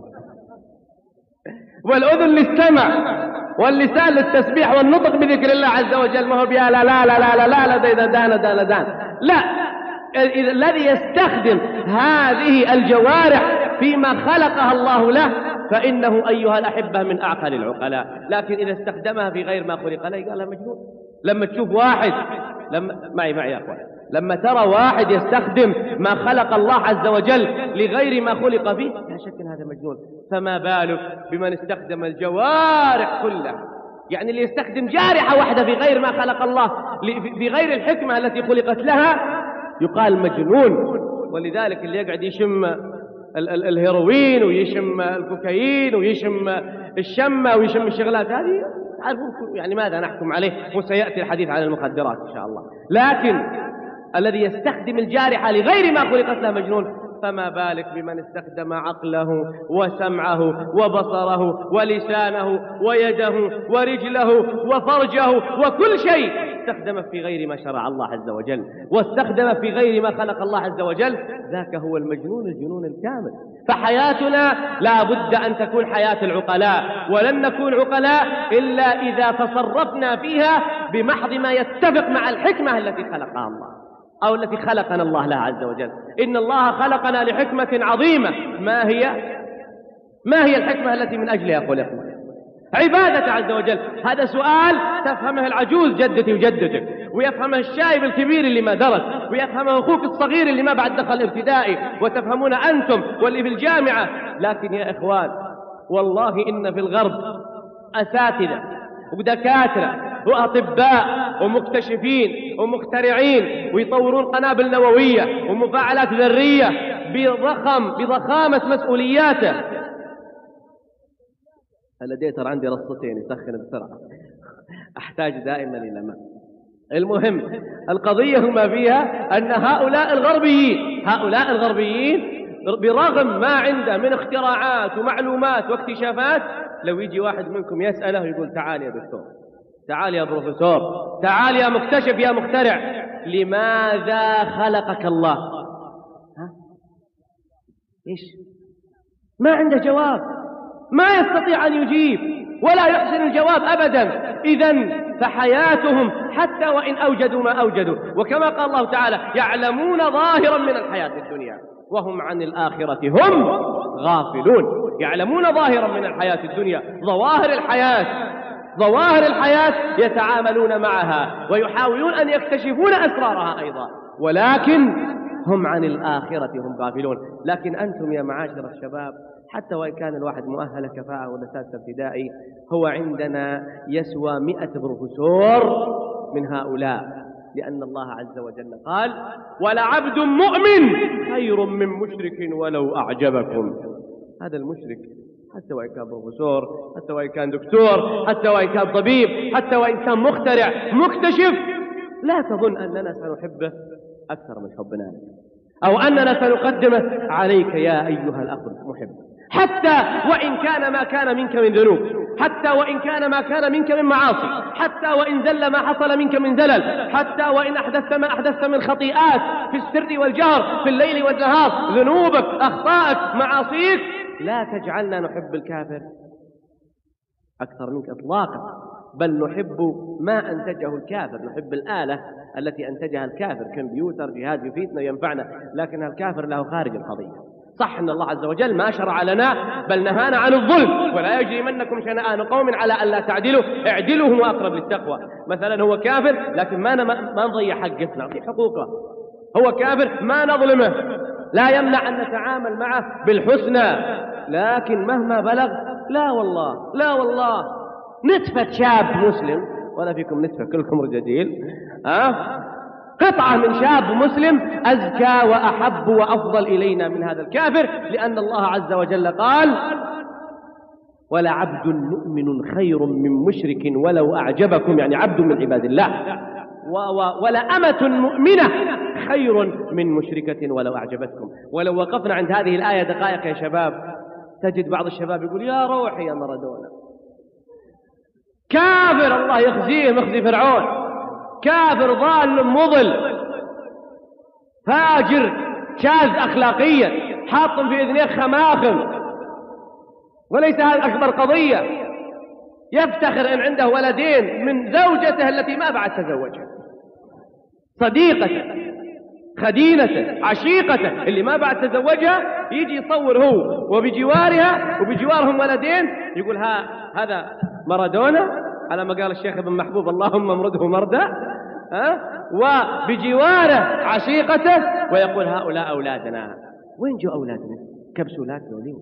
والأذن للسمع، واللسان للتسبيح والنطق بذكر الله عز وجل. ما هو بيا لا لا لا لا لا لا دان لا. الذي يستخدم هذه الجوارح فيما خلقها الله له فإنه أيها الأحبة من أعقل العقلاء. لكن إذا استخدمها في غير ما خلق له قال مجنون. لما تشوف واحد معي يا أخوان، لما ترى واحد يستخدم ما خلق الله عز وجل لغير ما خلق فيه لا شك أن هذا مجنون. فما بالك بمن استخدم الجوارح كلها؟ يعني اللي يستخدم جارحة واحدة في غير ما خلق الله، في غير الحكمة التي خلقت لها، يقال مجنون. ولذلك اللي يقعد يشم الهيروين ويشم الكوكايين ويشم الشمة ويشم الشغلات هذه، تعرفون يعني ماذا نحكم عليه؟ وسيأتي الحديث عن المخدرات إن شاء الله. لكن الذي يستخدم الجارحة لغير ما خلقت له مجنون، فما بالك بمن استخدم عقله وسمعه وبصره ولسانه ويده ورجله وفرجه وكل شيء استخدم في غير ما شرع الله عز وجل، واستخدم في غير ما خلق الله عز وجل، ذاك هو المجنون الجنون الكامل. فحياتنا لا بد أن تكون حياة العقلاء، ولن نكون عقلاء إلا إذا تصرفنا فيها بمحض ما يتفق مع الحكمة التي خلقها الله أو التي خلقنا الله لها عز وجل. إن الله خلقنا لحكمة عظيمة. ما هي الحكمة التي من أجلها خلقنا؟ عبادة عز وجل. هذا سؤال تفهمه العجوز جدتي وجدتك، ويفهمه الشايب الكبير اللي ما درس، ويفهمه أخوك الصغير اللي ما بعد دخل ابتدائي، وتفهمون أنتم واللي في الجامعة. لكن يا إخوان والله إن في الغرب أساتذة ودكاترة وأطباء ومكتشفين ومخترعين ويطورون قنابل نووية ومفاعلات ذرية بضخامة مسؤولياته. الديتر عندي رصتين يسخن بسرعة، أحتاج دائما إلى ماء. المهم القضية ما فيها أن هؤلاء الغربيين برغم ما عنده من اختراعات ومعلومات واكتشافات، لو يجي واحد منكم يسأله يقول تعال يا دكتور، تعال يا بروفيسور، تعال يا مكتشف يا مخترع، لماذا خلقك الله؟ إيش؟ ما عنده جواب، ما يستطيع أن يجيب ولا يحسن الجواب أبدا. إذن فحياتهم حتى وإن أوجدوا ما أوجدوا، وكما قال الله تعالى يعلمون ظاهرا من الحياة الدنيا وهم عن الآخرة هم غافلون. يعلمون ظاهرا من الحياة الدنيا، ظواهر الحياة يتعاملون معها ويحاولون أن يكتشفون أسرارها أيضا، ولكن هم عن الآخرة هم غافلون. لكن أنتم يا معاشر الشباب، حتى وإن كان الواحد مؤهل كفاءة ولا سادس ابتدائي، هو عندنا يسوى 100 بروفيسور من هؤلاء، لأن الله عز وجل قال ولعبد مؤمن خير من مشرك ولو أعجبكم. هذا المشرك حتى وإن كان بروفيسور، حتى وإن كان دكتور، حتى وإن كان طبيب، حتى وإن كان مخترع مكتشف، لا تظن أننا سنحبه أكثر من حبنا لك، أو أننا سنقدمه عليك يا أيها الأخ المحب، حتى وإن كان ما كان منك من ذنوب، حتى وإن كان ما كان منك من معاصي، حتى وإن زل ما حصل منك من زلل، حتى وإن أحدثت ما أحدثت من خطيئات في السر والجهر، في الليل والنهار، ذنوبك، أخطائك، معاصيك، لا تجعلنا نحب الكافر أكثر منك إطلاقا، بل نحب ما أنتجه الكافر، نحب الآلة التي أنتجها الكافر، كمبيوتر، جهاز يفيدنا ينفعنا، لكن الكافر له خارج القضية. صح أن الله عز وجل ما شرع لنا بل نهانا عن الظلم، ولا يجرمنكم شنآن قوم على ألا تعدلوا اعدلوا هو أقرب للتقوى. مثلا هو كافر لكن ما نضيع حقه، نعطيه حقوقه. هو كافر ما نظلمه، لا يمنع أن نتعامل معه بالحسنى، لكن مهما بلغ لا والله نتفة شاب مسلم، ولا فيكم نتفة كلكم رجاجيل، قطعة من شاب مسلم أزكى وأحب وأفضل إلينا من هذا الكافر، لأن الله عز وجل قال ولعبد مؤمن خير من مشرك ولو أعجبكم، يعني عبد من عباد الله، ولأمة مؤمنة خير من مشركة ولو أعجبتكم. ولو وقفنا عند هذه الآية دقائق يا شباب، تجد بعض الشباب يقول يا روحي يا مارادونا، كافر الله يخزيه مخزي فرعون، كافر ضال مضل فاجر شاذ أخلاقيا حاط في إذنيه خماخم، وليس هذا أكبر قضية. يفتخر إن عنده ولدين من زوجته التي ما بعد تزوجها، صديقته، خدينته، عشيقته اللي ما بعد تزوجها، يجي يصور هو وبجوارها وبجوارهم ولدين، يقول هذا مارادونا على ما قال الشيخ ابن محبوب اللهم امرده مردا، وبجواره عشيقته، ويقول هؤلاء أولادنا. وين جو أولادنا؟ كبسولات دولين،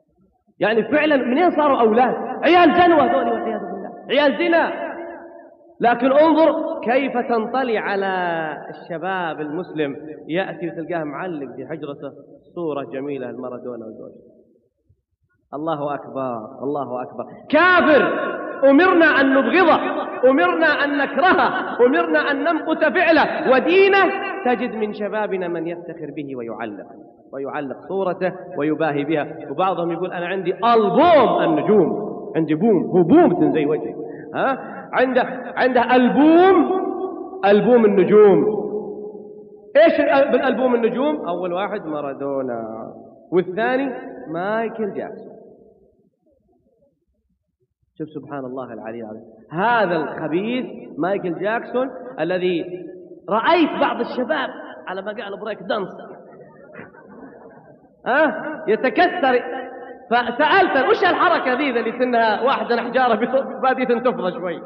يعني فعلا منين صاروا أولاد؟ عيال زنوة دولي والعياذ بالله، عيال زنا. لكن انظر كيف تنطلي على الشباب المسلم، يأتي وتلقاه معلق في حجرته صورة جميلة لمارادونا وزوجته. الله أكبر الله أكبر. كافر أمرنا أن نبغضه، أمرنا أن نكرهه، أمرنا أن نمقت فعله ودينه. تجد من شبابنا من يفتخر به ويعلق صورته ويباهي بها. وبعضهم يقول أنا عندي ألبوم النجوم، عندي هو بوم زي وجهي، عنده ألبوم النجوم. إيش بالألبوم النجوم؟ أول واحد مارادونا، والثاني مايكل جاكسون. شوف سبحان الله العلي العظيم، هذا الخبيث مايكل جاكسون الذي رأيت بعض الشباب على ما قال بريك دانس يتكسر. فسألت وش الحركة ذي اللي سنها واحدة حجارة بادية تفضى شوي،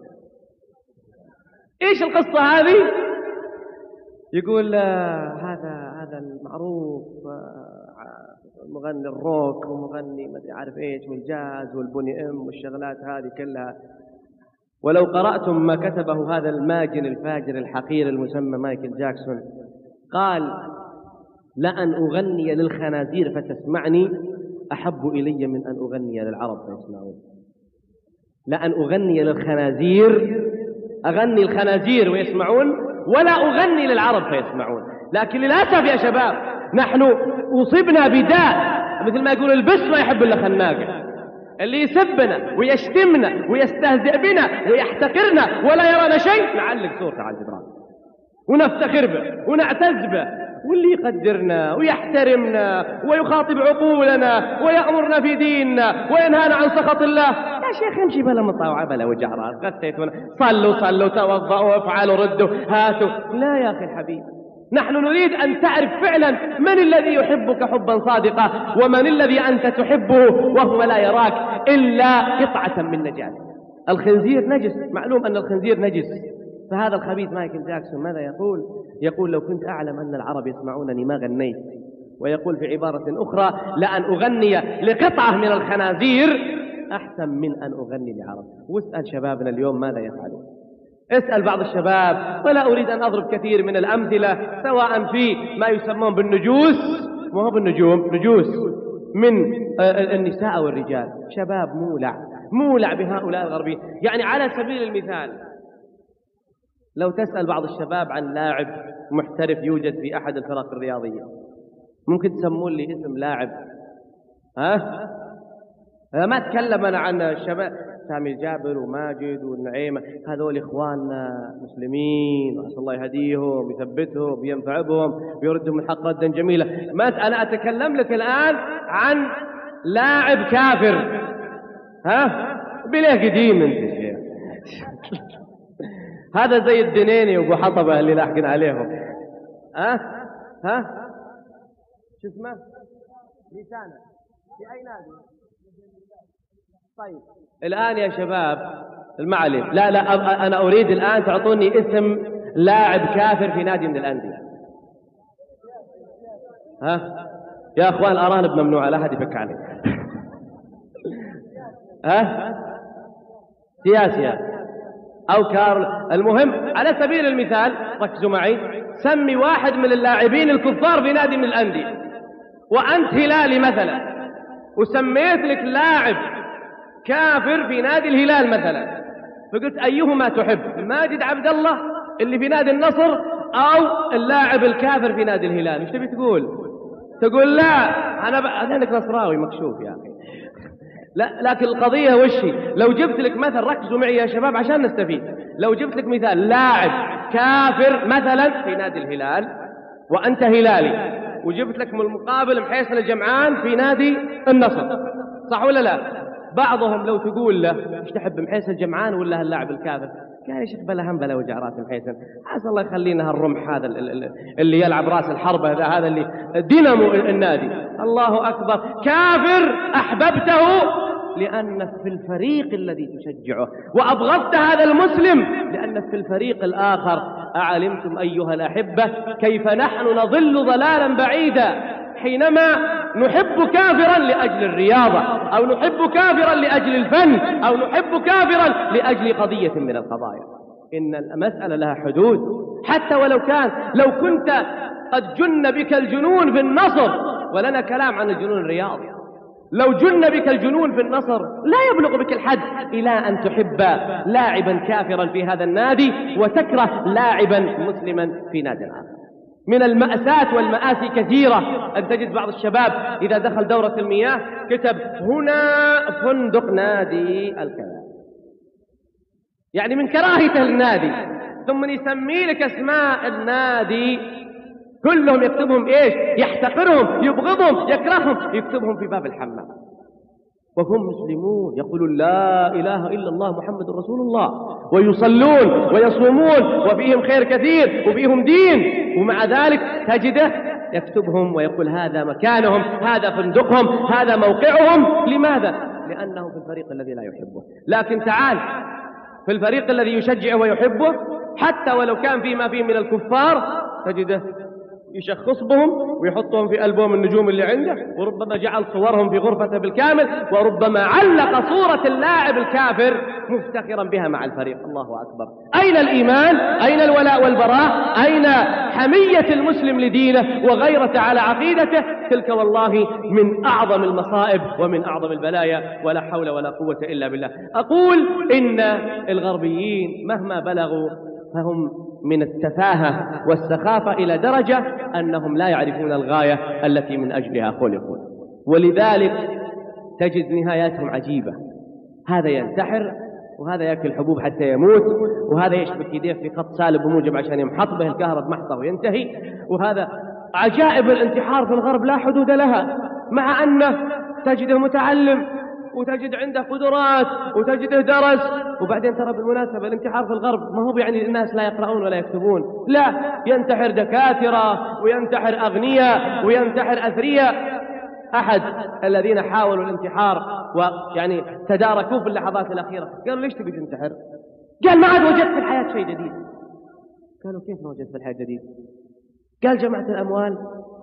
ايش القصة هذه؟ يقول هذا المعروف مغني الروك ومغني ما عارف ايش والجاز والبوني ام والشغلات هذه كلها. ولو قرأتم ما كتبه هذا الماجن الفاجر الحقير المسمى مايكل جاكسون، قال لأن أغني للخنازير فتسمعني أحب إلي من أن أغني للعرب فيسمعون. لأن أغني للخنازير، أغني الخنازير ويسمعون، ولا أغني للعرب فيسمعون. لكن للأسف يا شباب نحن أصبنا بداء، مثل ما يقول البس ما يحب إلا خناقة، اللي يسبنا ويشتمنا ويستهزئ بنا ويحتقرنا ولا يرانا شيء نعلق صورته على الجدران ونفتخر به ونعتز به، واللي يقدرنا ويحترمنا ويخاطب عقولنا ويأمرنا في ديننا وينهانا عن سخط الله. يا شيخ امشي بلا مطاوعة بلا وجع راس، غثيتونا صلوا توضأوا وافعلوا ردوا هاتوا. لا يا أخي الحبيب، نحن نريد أن تعرف فعلا من الذي يحبك حبا صادقا، ومن الذي أنت تحبه وهو لا يراك إلا قطعة من نجاسة. الخنزير نجس، معلوم أن الخنزير نجس. فهذا الخبيث مايكل جاكسون ماذا يقول؟ يقول لو كنت أعلم أن العرب يسمعونني ما غنيت. ويقول في عبارة أخرى لأن أغني لقطعة من الخنازير أحسن من أن أغني لعرب. واسأل شبابنا اليوم ماذا يفعلون، اسأل بعض الشباب، ولا أريد أن أضرب كثير من الأمثلة سواء في ما يسمون بالنجوس، ما هو بالنجوم، نجوس من النساء والرجال. شباب مولع بهؤلاء الغربيين. يعني على سبيل المثال لو تسأل بعض الشباب عن لاعب محترف يوجد في أحد الفرق الرياضية، ممكن تسمون لي اسم لاعب؟ ما أتكلم أنا عن الشباب سامي الجابر وماجد والنعيمة، هذول إخواننا مسلمين وأسأل الله يهديهم ويثبتهم وينفع بهم ويردهم الحق ردا جميلا. أنا أتكلم لك الآن عن لاعب كافر. بليه قديم أنت شيخ هذا زي الدنيني وابو حطبة اللي لاحقين عليهم. شو اسمه؟ لسانه في أي نادي؟ طيب الآن يا شباب المعلم، لا أنا أريد الآن تعطوني اسم لاعب كافر في نادي من الأندية. يا أخوان الأرانب ممنوعة، لا أحد يفك عليه. سياسي أو كارل، المهم على سبيل المثال ركزوا معي، سمي واحد من اللاعبين الكفار في نادي من الأندية، وأنت هلالي مثلا وسميت لك لاعب كافر في نادي الهلال مثلا، فقلت أيهما تحب، ماجد عبد الله اللي في نادي النصر أو اللاعب الكافر في نادي الهلال؟ مش تبي تقول لا أنا لك نصراوي مكشوف يا أخي. لا، لكن القضية وشي؟ لو جبت لك مثل، ركزوا معي يا شباب عشان نستفيد، لو جبت لك مثال لاعب كافر مثلا في نادي الهلال وأنت هلالي، وجبت لك من المقابل محيصن الجمعان في نادي النصر، صح ولا لا؟ بعضهم لو تقول له ايش تحب، محيصن الجمعان ولا اللاعب الكافر؟ قال يا شيخ بلا هم بلا وجع راس محيصن، عسى الله يخلينا هالرمح هذا اللي يلعب راس الحربة هذا اللي دينامو النادي. الله أكبر، كافر أحببته لأنك في الفريق الذي تشجعه، وأبغضت هذا المسلم لأنك في الفريق الآخر. أعلمتم أيها الأحبة كيف نحن نضل ضلالا بعيدا حينما نحب كافرا لأجل الرياضة، أو نحب كافرا لأجل الفن، أو نحب كافرا لأجل قضية من القضايا؟ إن المسألة لها حدود. حتى لو كنت قد جن بك الجنون في النصر، ولنا كلام عن الجنون الرياضي، لو جن بك الجنون في النصر لا يبلغ بك الحد إلى أن تحب لاعبا كافرا في هذا النادي وتكره لاعبا مسلما في نادي آخر. من المأساة والمآسي كثيرة أن تجد بعض الشباب إذا دخل دورة المياه كتب هنا فندق نادي الكذا، يعني من كراهيته للنادي، ثم يسمي لك اسماء النادي كلهم يكتبهم ايش؟ يحتقرهم، يبغضهم، يكرههم، يكتبهم في باب الحمام، وهم مسلمون يقولون لا إله إلا الله محمد رسول الله، ويصلون ويصومون وفيهم خير كثير وفيهم دين، ومع ذلك تجده يكتبهم ويقول هذا مكانهم، هذا فندقهم، هذا موقعهم. لماذا؟ لأنه في الفريق الذي لا يحبه. لكن تعال في الفريق الذي يشجعه ويحبه، حتى ولو كان فيما فيه من الكفار، تجده يشخص بهم ويحطهم في ألبوم النجوم اللي عنده، وربما جعل صورهم في غرفته بالكامل، وربما علق صورة اللاعب الكافر مفتخرا بها مع الفريق. الله أكبر. أين الإيمان؟ أين الولاء والبراء؟ أين حمية المسلم لدينه وغيرته على عقيدته؟ تلك والله من أعظم المصائب ومن أعظم البلايا، ولا حول ولا قوة إلا بالله. أقول إن الغربيين مهما بلغوا فهم من التفاهة والسخافة إلى درجة أنهم لا يعرفون الغاية التي من أجلها خلقوا، ولذلك تجد نهاياتهم عجيبة. هذا ينتحر، وهذا يأكل حبوب حتى يموت، وهذا يشبك يديه في خط سالب وموجب عشان يمحط به الكهرب محطه وينتهي. وهذا عجائب الانتحار في الغرب لا حدود لها، مع أنه تجده متعلم وتجد عنده قدرات وتجده درس. وبعدين ترى بالمناسبة الانتحار في الغرب ما هو يعني الناس لا يقرؤون ولا يكتبون، لا، ينتحر دكاترة وينتحر أغنياء وينتحر أثرياء. أحد الذين حاولوا الانتحار ويعني تداركوه في اللحظات الأخيرة قالوا ليش تبي تنتحر؟ قال ما عاد وجدت في الحياة شيء جديد. قالوا كيف ما وجدت في الحياة جديد؟ قال جمعت الأموال،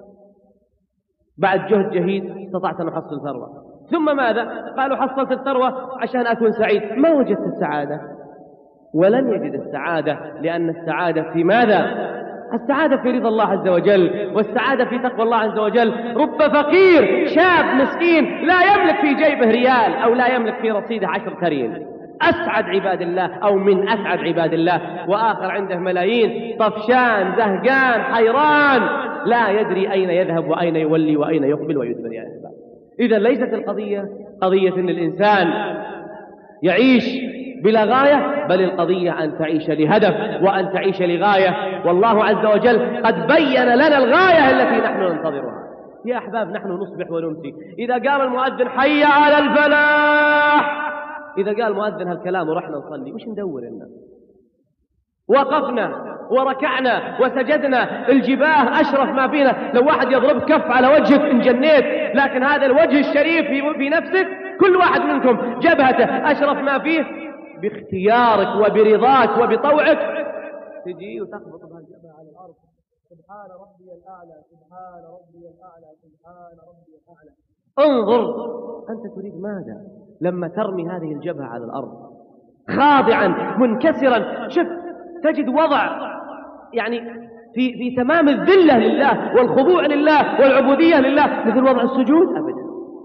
بعد جهد جهيد استطعت أن أحصل ثروة، ثم ماذا؟ قالوا حصلت الثروة عشان أكون سعيد. ما وجدت السعادة، ولن يجد السعادة، لأن السعادة في ماذا؟ السعادة في رضا الله عز وجل، والسعادة في تقوى الله عز وجل. رب فقير شاب مسكين لا يملك في جيبه ريال أو لا يملك في رصيده 10 ترين، أسعد عباد الله أو من أسعد عباد الله، وآخر عنده ملايين طفشان زهقان حيران لا يدري أين يذهب وأين يولي وأين يقبل ويدبر يا أحباب. إذا ليست القضية قضية أن الإنسان يعيش بلا غاية، بل القضية أن تعيش لهدف وأن تعيش لغاية، والله عز وجل قد بين لنا الغاية التي نحن ننتظرها. يا أحباب نحن نصبح ونمسي، إذا قال المؤذن حي على الفلاح، إذا قال المؤذن هالكلام ورحنا نصلي وش ندور لنا؟ وقفنا وركعنا وسجدنا، الجباه أشرف ما فينا. لو واحد يضرب كف على وجهك انجنيت، لكن هذا الوجه الشريف في نفسك، كل واحد منكم جبهته أشرف ما فيه، باختيارك وبرضاك وبطوعك تجي وتخبط بهالجبهة على الأرض، سبحان ربي الأعلى، سبحان ربي الأعلى، سبحان ربي الأعلى. انظر أنت تريد ماذا لما ترمي هذه الجبهة على الأرض خاضعا منكسرا؟ شوف تجد وضع يعني في تمام الذلة لله والخضوع لله والعبودية لله، مثل وضع السجود أبدا.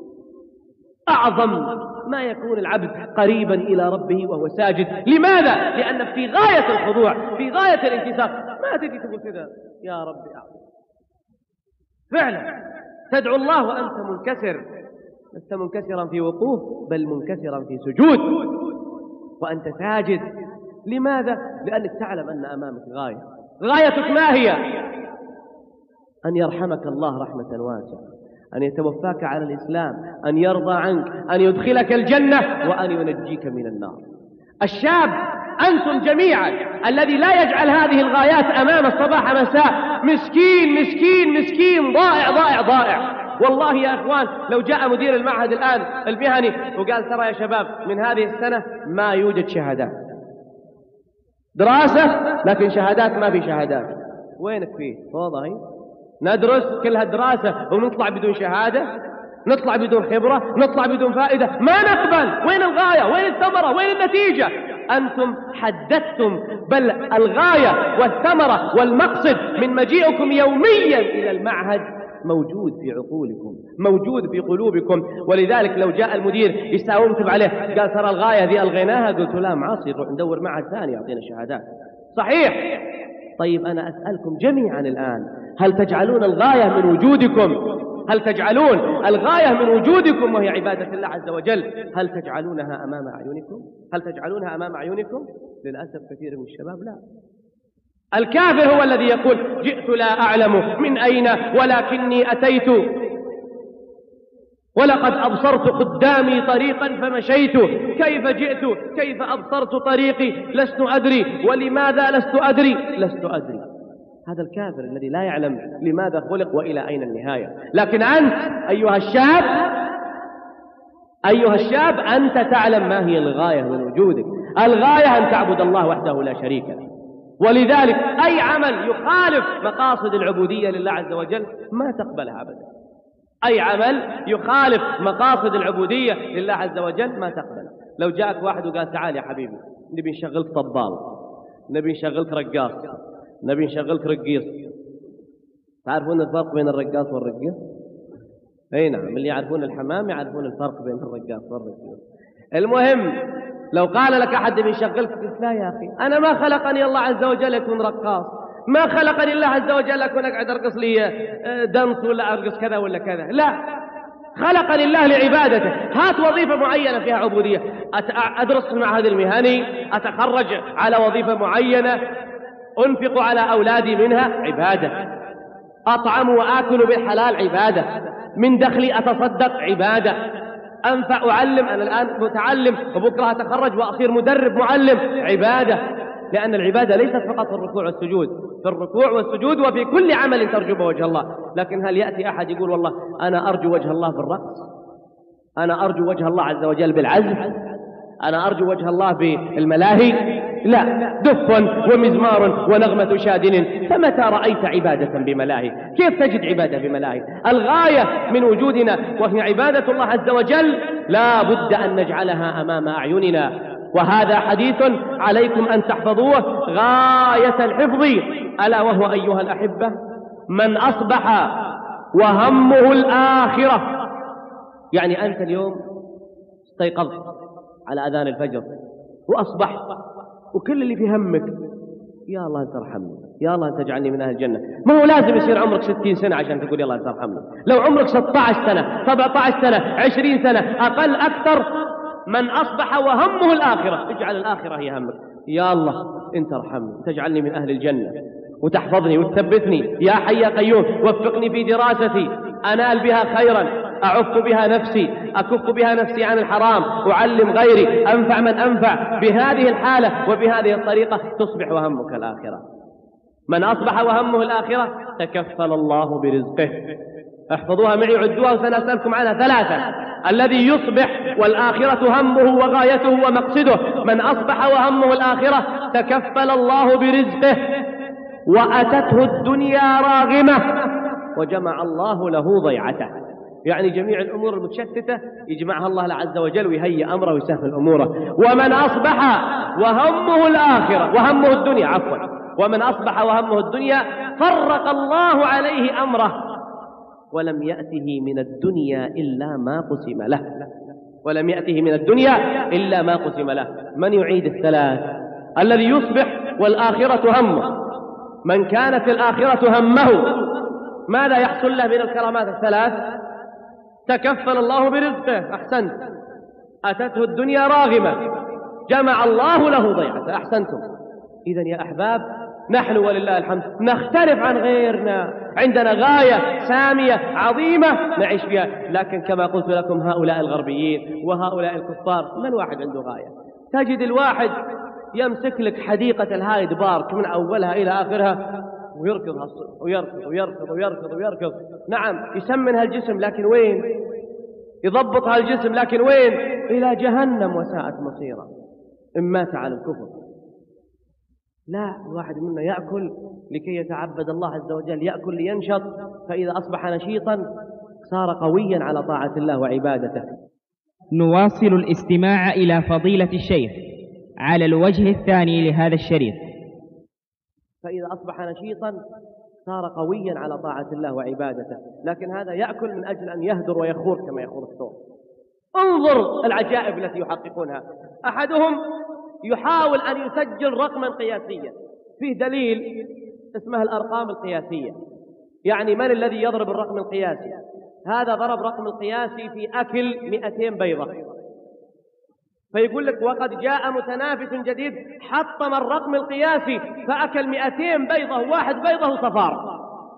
أعظم ما يكون العبد قريبا إلى ربه وهو ساجد. لماذا؟ لأنك في غاية الخضوع، في غاية الانكسار. ما تجي تقول كذا يا ربي أعظم، فعلا تدعو الله وأنت منكسر، لست منكسرا في وقوف بل منكسرا في سجود وأنت ساجد. لماذا؟ لأنك تعلم أن أمامك غاية. غايتك ما هي؟ أن يرحمك الله رحمة واسعة، أن يتوفاك على الإسلام، أن يرضى عنك، أن يدخلك الجنة، وأن ينجيك من النار. الشاب أنتم جميعا الذي لا يجعل هذه الغايات أمام الصباح مساء مسكين مسكين مسكين، ضائع ضائع ضائع. والله يا أخوان لو جاء مدير المعهد الآن المهني وقال ترى يا شباب من هذه السنة ما يوجد شهادات، دراسة لكن شهادات ما في شهادات، وينك فيه؟ فوضى هي، ندرس كل هالدراسة ونطلع بدون شهادة، نطلع بدون خبرة، نطلع بدون فائدة، ما نقبل. وين الغاية؟ وين الثمرة؟ وين النتيجة؟ أنتم حددتم، بل الغاية والثمرة والمقصد من مجيئكم يوميا إلى المعهد موجود في عقولكم، موجود في قلوبكم. ولذلك لو جاء المدير يساومكم عليه قال ترى الغاية ذي ألغيناها، قلت لا معاصي، نروح ندور معهد ثاني يعطينا شهادات. صحيح. طيب أنا أسألكم جميعا الآن، هل تجعلون الغاية من وجودكم، هل تجعلون الغاية من وجودكم وهي عبادة الله عز وجل، هل تجعلونها أمام أعينكم؟ هل تجعلونها أمام أعينكم؟ للأسف كثير من الشباب لا. الكافر هو الذي يقول جئت لا أعلم من أين ولكني أتيت، ولقد أبصرت قدامي طريقا فمشيت، كيف جئت كيف أبصرت طريقي لست أدري، ولماذا لست أدري، لست أدري. هذا الكافر الذي لا يعلم لماذا خلق وإلى أين النهاية. لكن أنت أيها الشاب أنت تعلم ما هي الغاية من وجودك. الغاية أن تعبد الله وحده لا شريك له. ولذلك أي عمل يخالف مقاصد العبودية لله عز وجل ما تقبلها أبدا. أي عمل يخالف مقاصد العبودية لله عز وجل ما تقبل. لو جاءك واحد وقال تعال يا حبيبي نبي نشغلك طبال، نبي نشغلك رقاص، نبي نشغلك رقيص. تعرفون الفرق بين الرقاص والرقيص؟ اي نعم، اللي يعرفون الحمام يعرفون الفرق بين الرقاص والرقيص. المهم لو قال لك أحد نبي نشغلك، قلت لا يا أخي أنا ما خلقني الله عز وجل أكون رقاص، ما خلقني الله عز وجل أكون أقعد أرقص لي دنس ولا أرقص كذا ولا كذا، لا، خلقني الله لعبادته. هات وظيفة معينة فيها عبودية، أدرس في المعهد المهني، أتخرج على وظيفة معينة، أنفق على أولادي منها عبادة، أطعم وآكل بالحلال عبادة، من دخلي أتصدق عبادة، أنفع أعلم، أنا الآن متعلم وبكرة أتخرج وأصير مدرب معلم عبادة. لأن العبادة ليست فقط في الركوع والسجود، في الركوع والسجود وفي كل عمل ترجو به وجه الله. لكن هل يأتي أحد يقول والله أنا أرجو وجه الله بالرقص، أنا أرجو وجه الله عز وجل بالعزف، أنا أرجو وجه الله بالملاهي؟ لا، دف ومزمار ونغمة شادن، فمتى رأيت عبادة بملاهي؟ كيف تجد عبادة بملاهي؟ الغاية من وجودنا وهي عبادة الله عز وجل لا بد أن نجعلها أمام أعيننا. وهذا حديث عليكم أن تحفظوه غاية الحفظ، ألا وهو أيها الأحبة من أصبح وهمه الآخرة. يعني أنت اليوم استيقظت على أذان الفجر وأصبحت وكل اللي في همك يا الله أنت ارحمني، يا الله أنت اجعلني من أهل الجنة. ما هو لازم يصير عمرك 60 سنة عشان تقول يا الله أنت ارحمني. لو عمرك 16 سنة 17 سنة 20 سنة أقل أكثر، من أصبح وهمه الآخرة اجعل الآخرة هي همك. يا الله أنت ارحمني تجعلني من أهل الجنة وتحفظني وتثبتني يا حي يا قيوم، وفقني في دراستي أنال بها خيرا، أعف بها نفسي، أكف بها نفسي عن الحرام، أعلم غيري، أنفع من أنفع. بهذه الحالة وبهذه الطريقة تصبح وهمك الآخرة. من أصبح وهمه الآخرة تكفل الله برزقه. احفظوها معي عدوها وسنسألكم عنها ثلاثة. الذي يصبح والآخرة همه وغايته ومقصده، من أصبح وهمه الآخرة تكفل الله برزقه، وأتته الدنيا راغمة وجمع الله له ضيعته. يعني جميع الأمور المتشتتة يجمعها الله عز وجل ويهيئ أمره ويسهل أموره. ومن أصبح وهمه الآخرة وهمه الدنيا ومن أصبح وهمه الدنيا فرق الله عليه أمره ولم يأته من الدنيا إلا ما قسم له، ولم يأته من الدنيا إلا ما قسم له. من يعيد الثلاث؟ الذي يصبح والآخرة همه، من كانت الآخرة همه ماذا يحصل له من الكرامات الثلاث؟ تكفل الله برزقه، أحسنت. أتته الدنيا راغمة جمع الله له ضيعته، أحسنتم. إذن يا أحباب نحن ولله الحمد نختلف عن غيرنا، عندنا غاية سامية عظيمة نعيش فيها. لكن كما قلت لكم هؤلاء الغربيين وهؤلاء الكفار من واحد عنده غاية. تجد الواحد يمسك لك حديقة الهايد بارك من أولها إلى آخرها ويركض ويركض ويركض ويركض ويركض. نعم يسمنها الجسم لكن وين؟ يضبطها الجسم لكن وين؟ إلى جهنم وساءت مصيرا إن مات على الكفر. لا، الواحد منا يأكل لكي يتعبد الله عز وجل، يأكل لينشط، فإذا أصبح نشيطا صار قويا على طاعة الله وعبادته. نواصل الاستماع إلى فضيلة الشيخ على الوجه الثاني لهذا الشريط. فإذا أصبح نشيطا صار قويا على طاعة الله وعبادته، لكن هذا يأكل من أجل أن يهدر ويخور كما يخور الثور. انظر العجائب التي يحققونها. أحدهم يحاول أن يسجل رقما قياسيا، فيه دليل اسمها الأرقام القياسية، يعني من الذي يضرب الرقم القياسي؟ هذا ضرب رقم القياسي في أكل 200 بيضة، فيقول لك وقد جاء متنافس جديد حطم الرقم القياسي فأكل 200 بيضة، واحد بيضة صفار.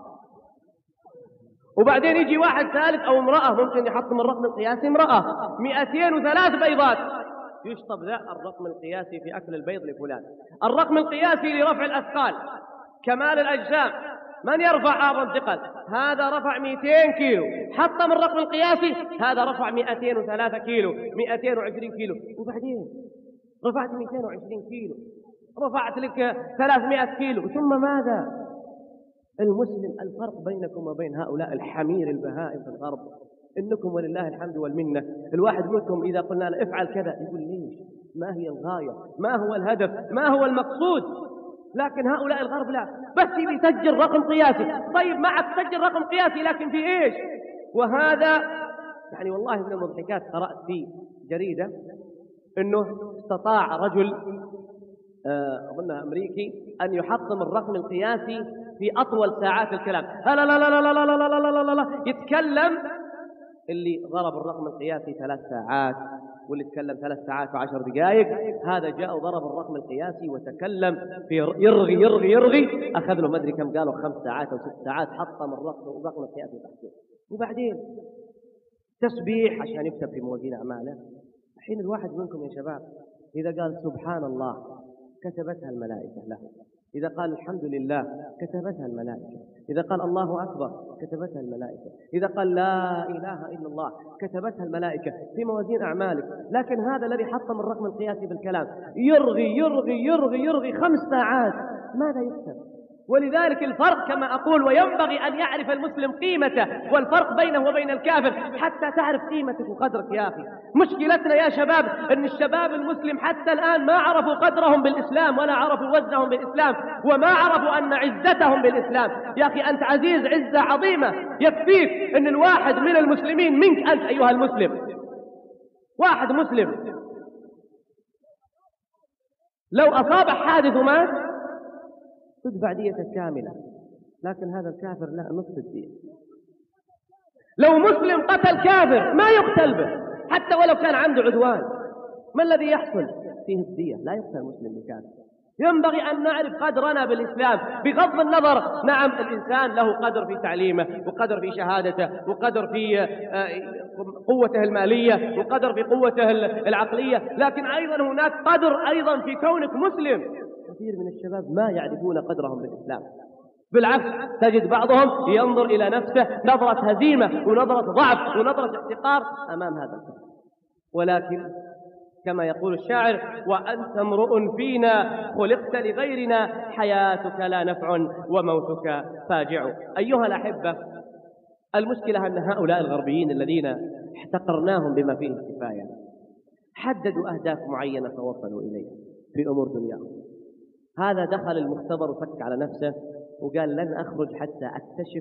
وبعدين يجي واحد ثالث أو امرأة ممكن يحطم الرقم القياسي، امرأة 203 بيضات، يشطب ذا الرقم القياسي في أكل البيض لفلان. الرقم القياسي لرفع الأثقال، كمال الأجسام، من يرفع أعظم ثقل؟ هذا رفع 200 كيلو، حطم الرقم القياسي، هذا رفع 203 كيلو، 220 كيلو. وبعدين رفعت 220 كيلو، رفعت لك 300 كيلو، ثم ماذا؟ المسلم الفرق بينكم وبين هؤلاء الحمير البهائم في الغرب إنكم ولله الحمد والمنة، الواحد منكم إذا قلنا له افعل كذا يقول ليش؟ ما هي الغاية؟ ما هو الهدف؟ ما هو المقصود؟ لكن هؤلاء الغرب لا، بس يسجل رقم قياسي. طيب معك تسجل رقم قياسي لكن في إيش؟ وهذا يعني والله من المضحكات، قرأت في جريدة إنه استطاع رجل أظنها أمريكي أن يحطم الرقم القياسي في أطول ساعات الكلام. لا لا لا لا لا لا لا لا لا لا، يتكلم اللي ضرب الرقم القياسي 3 ساعات، واللي تكلم 3 ساعات و10 دقائق. هذا جاء وضرب الرقم القياسي وتكلم في يرغي يرغي يرغي، أخذ له ما أدري كم، قالوا 5 ساعات أو 6 ساعات، حطم الرقم القياسي تحته. وبعدين تسبيح عشان يكتب في موازين أعماله. الحين الواحد منكم يا شباب إذا قال سبحان الله كتبتها الملائكة له، إذا قال الحمد لله كتبتها الملائكة، إذا قال الله أكبر كتبتها الملائكة، إذا قال لا إله إلا الله كتبتها الملائكة في موازين أعمالك. لكن هذا الذي حطم الرقم القياسي بالكلام يرغي يرغي يرغي يرغي 5 ساعات، ماذا يكتب؟ ولذلك الفرق كما أقول، وينبغي أن يعرف المسلم قيمته والفرق بينه وبين الكافر حتى تعرف قيمتك وقدرك يا أخي. مشكلتنا يا شباب أن الشباب المسلم حتى الآن ما عرفوا قدرهم بالإسلام، ولا عرفوا وزنهم بالإسلام، وما عرفوا أن عزتهم بالإسلام. يا أخي أنت عزيز عزة عظيمة، يكفيك أن الواحد من المسلمين منك أنت أيها المسلم، واحد مسلم لو أصاب حادث ومات تدفع دية كاملة، لكن هذا الكافر لا، نصف الدية. لو مسلم قتل كافر ما يقتل به حتى ولو كان عنده عدوان، ما الذي يحصل؟ فيه الدية، لا يقتل مسلم بكافر. ينبغي أن نعرف قدرنا بالإسلام بغض النظر. نعم الإنسان له قدر في تعليمه، وقدر في شهادته، وقدر في قوته المالية، وقدر في قوته العقلية، لكن أيضا هناك قدر أيضا في كونك مسلم. كثير من الشباب ما يعرفون قدرهم بالإسلام، بالعكس تجد بعضهم ينظر إلى نفسه نظرة هزيمة ونظرة ضعف ونظرة احتقار أمام هذا الكلام. ولكن كما يقول الشاعر: وأنت امرؤ فينا خلقت لغيرنا، حياتك لا نفع وموتك فاجع. أيها الأحبة، المشكلة أن هؤلاء الغربيين الذين احتقرناهم بما فيه الكفاية حددوا أهداف معينة توصلوا إليها في أمور دنياهم. هذا دخل المختبر وفك على نفسه وقال لن أخرج حتى أكتشف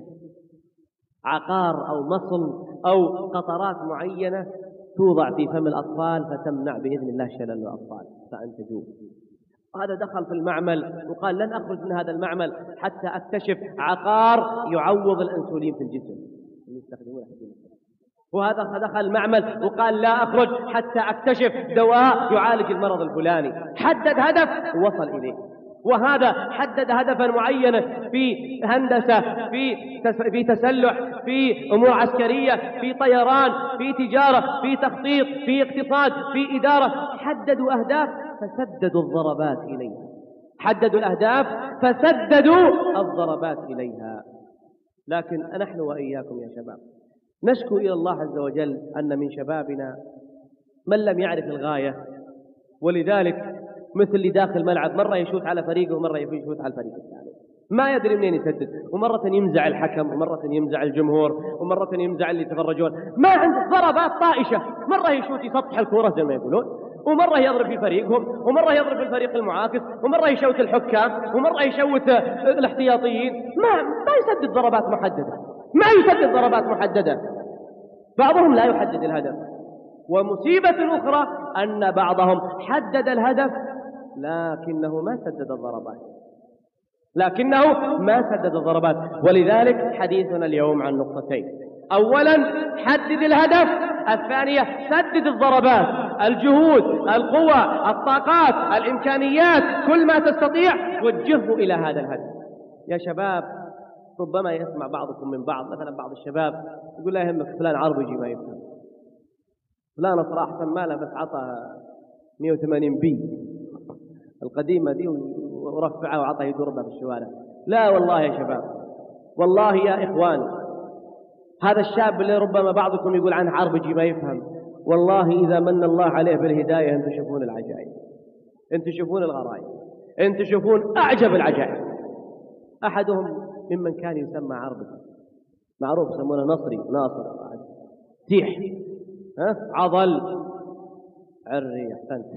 عقار أو مصل أو قطرات معينة توضع في فم الأطفال فتمنع بإذن الله شلل الأطفال فأنتجوه. هذا دخل في المعمل وقال لن أخرج من هذا المعمل حتى أكتشف عقار يعوض الأنسولين في الجسم اللي يستخدمونه. وهذا دخل المعمل وقال لا أخرج حتى أكتشف دواء يعالج المرض الفلاني. حدد هدف ووصل إليه. وهذا حدد هدفا معينا في هندسة، في تسلح، في أمور عسكرية، في طيران، في تجارة، في تخطيط، في اقتصاد، في إدارة. حددوا أهداف فسددوا الضربات إليها. حددوا الأهداف فسددوا الضربات إليها. لكن نحن وإياكم يا شباب نشكو إلى الله عز وجل أن من شبابنا من لم يعرف الغاية، ولذلك مثل اللي داخل ملعب مرة يشوت على فريقه ومرة يشوت على الفريق الثاني، ما يدري منين يسدد، ومرة يمزع الحكم ومرة يمزع الجمهور ومرة يمزع اللي يتفرجون، ما عنده ضربات طائشة. مرة يشوت يسطح الكرة زي ما يقولون، ومرة يضرب في فريقهم، ومرة يضرب في الفريق المعاكس، ومرة يشوت الحكام، ومرة يشوت الاحتياطيين. ما يسدد ضربات محددة. بعضهم لا يحدد الهدف. ومصيبة أخرى أن بعضهم حدد الهدف لكنه ما سدد الضربات. ولذلك حديثنا اليوم عن نقطتين: أولا حدد الهدف، الثانية سدد الضربات، الجهود، القوى، الطاقات، الإمكانيات، كل ما تستطيع وجهه إلى هذا الهدف. يا شباب، ربما يسمع بعضكم من بعض، مثلا بعض الشباب يقول لا يهمك فلان عربجي ما يفهم، فلان صراحة ماله بس عطى 180 بي القديمة دي ورفعها وعطى يضربها في الشوارع. لا والله يا شباب، والله يا إخوان، هذا الشاب اللي ربما بعضكم يقول عنه عربجي ما يفهم، والله إذا من الله عليه بالهداية أنتم تشوفون العجائب، أنتم تشوفون الغرائب، أنتم تشوفون أعجب العجائب. أحدهم ممن كان يسمى عربجي معروف يسمونه ناصر تيح، عضل عري، أحسنت.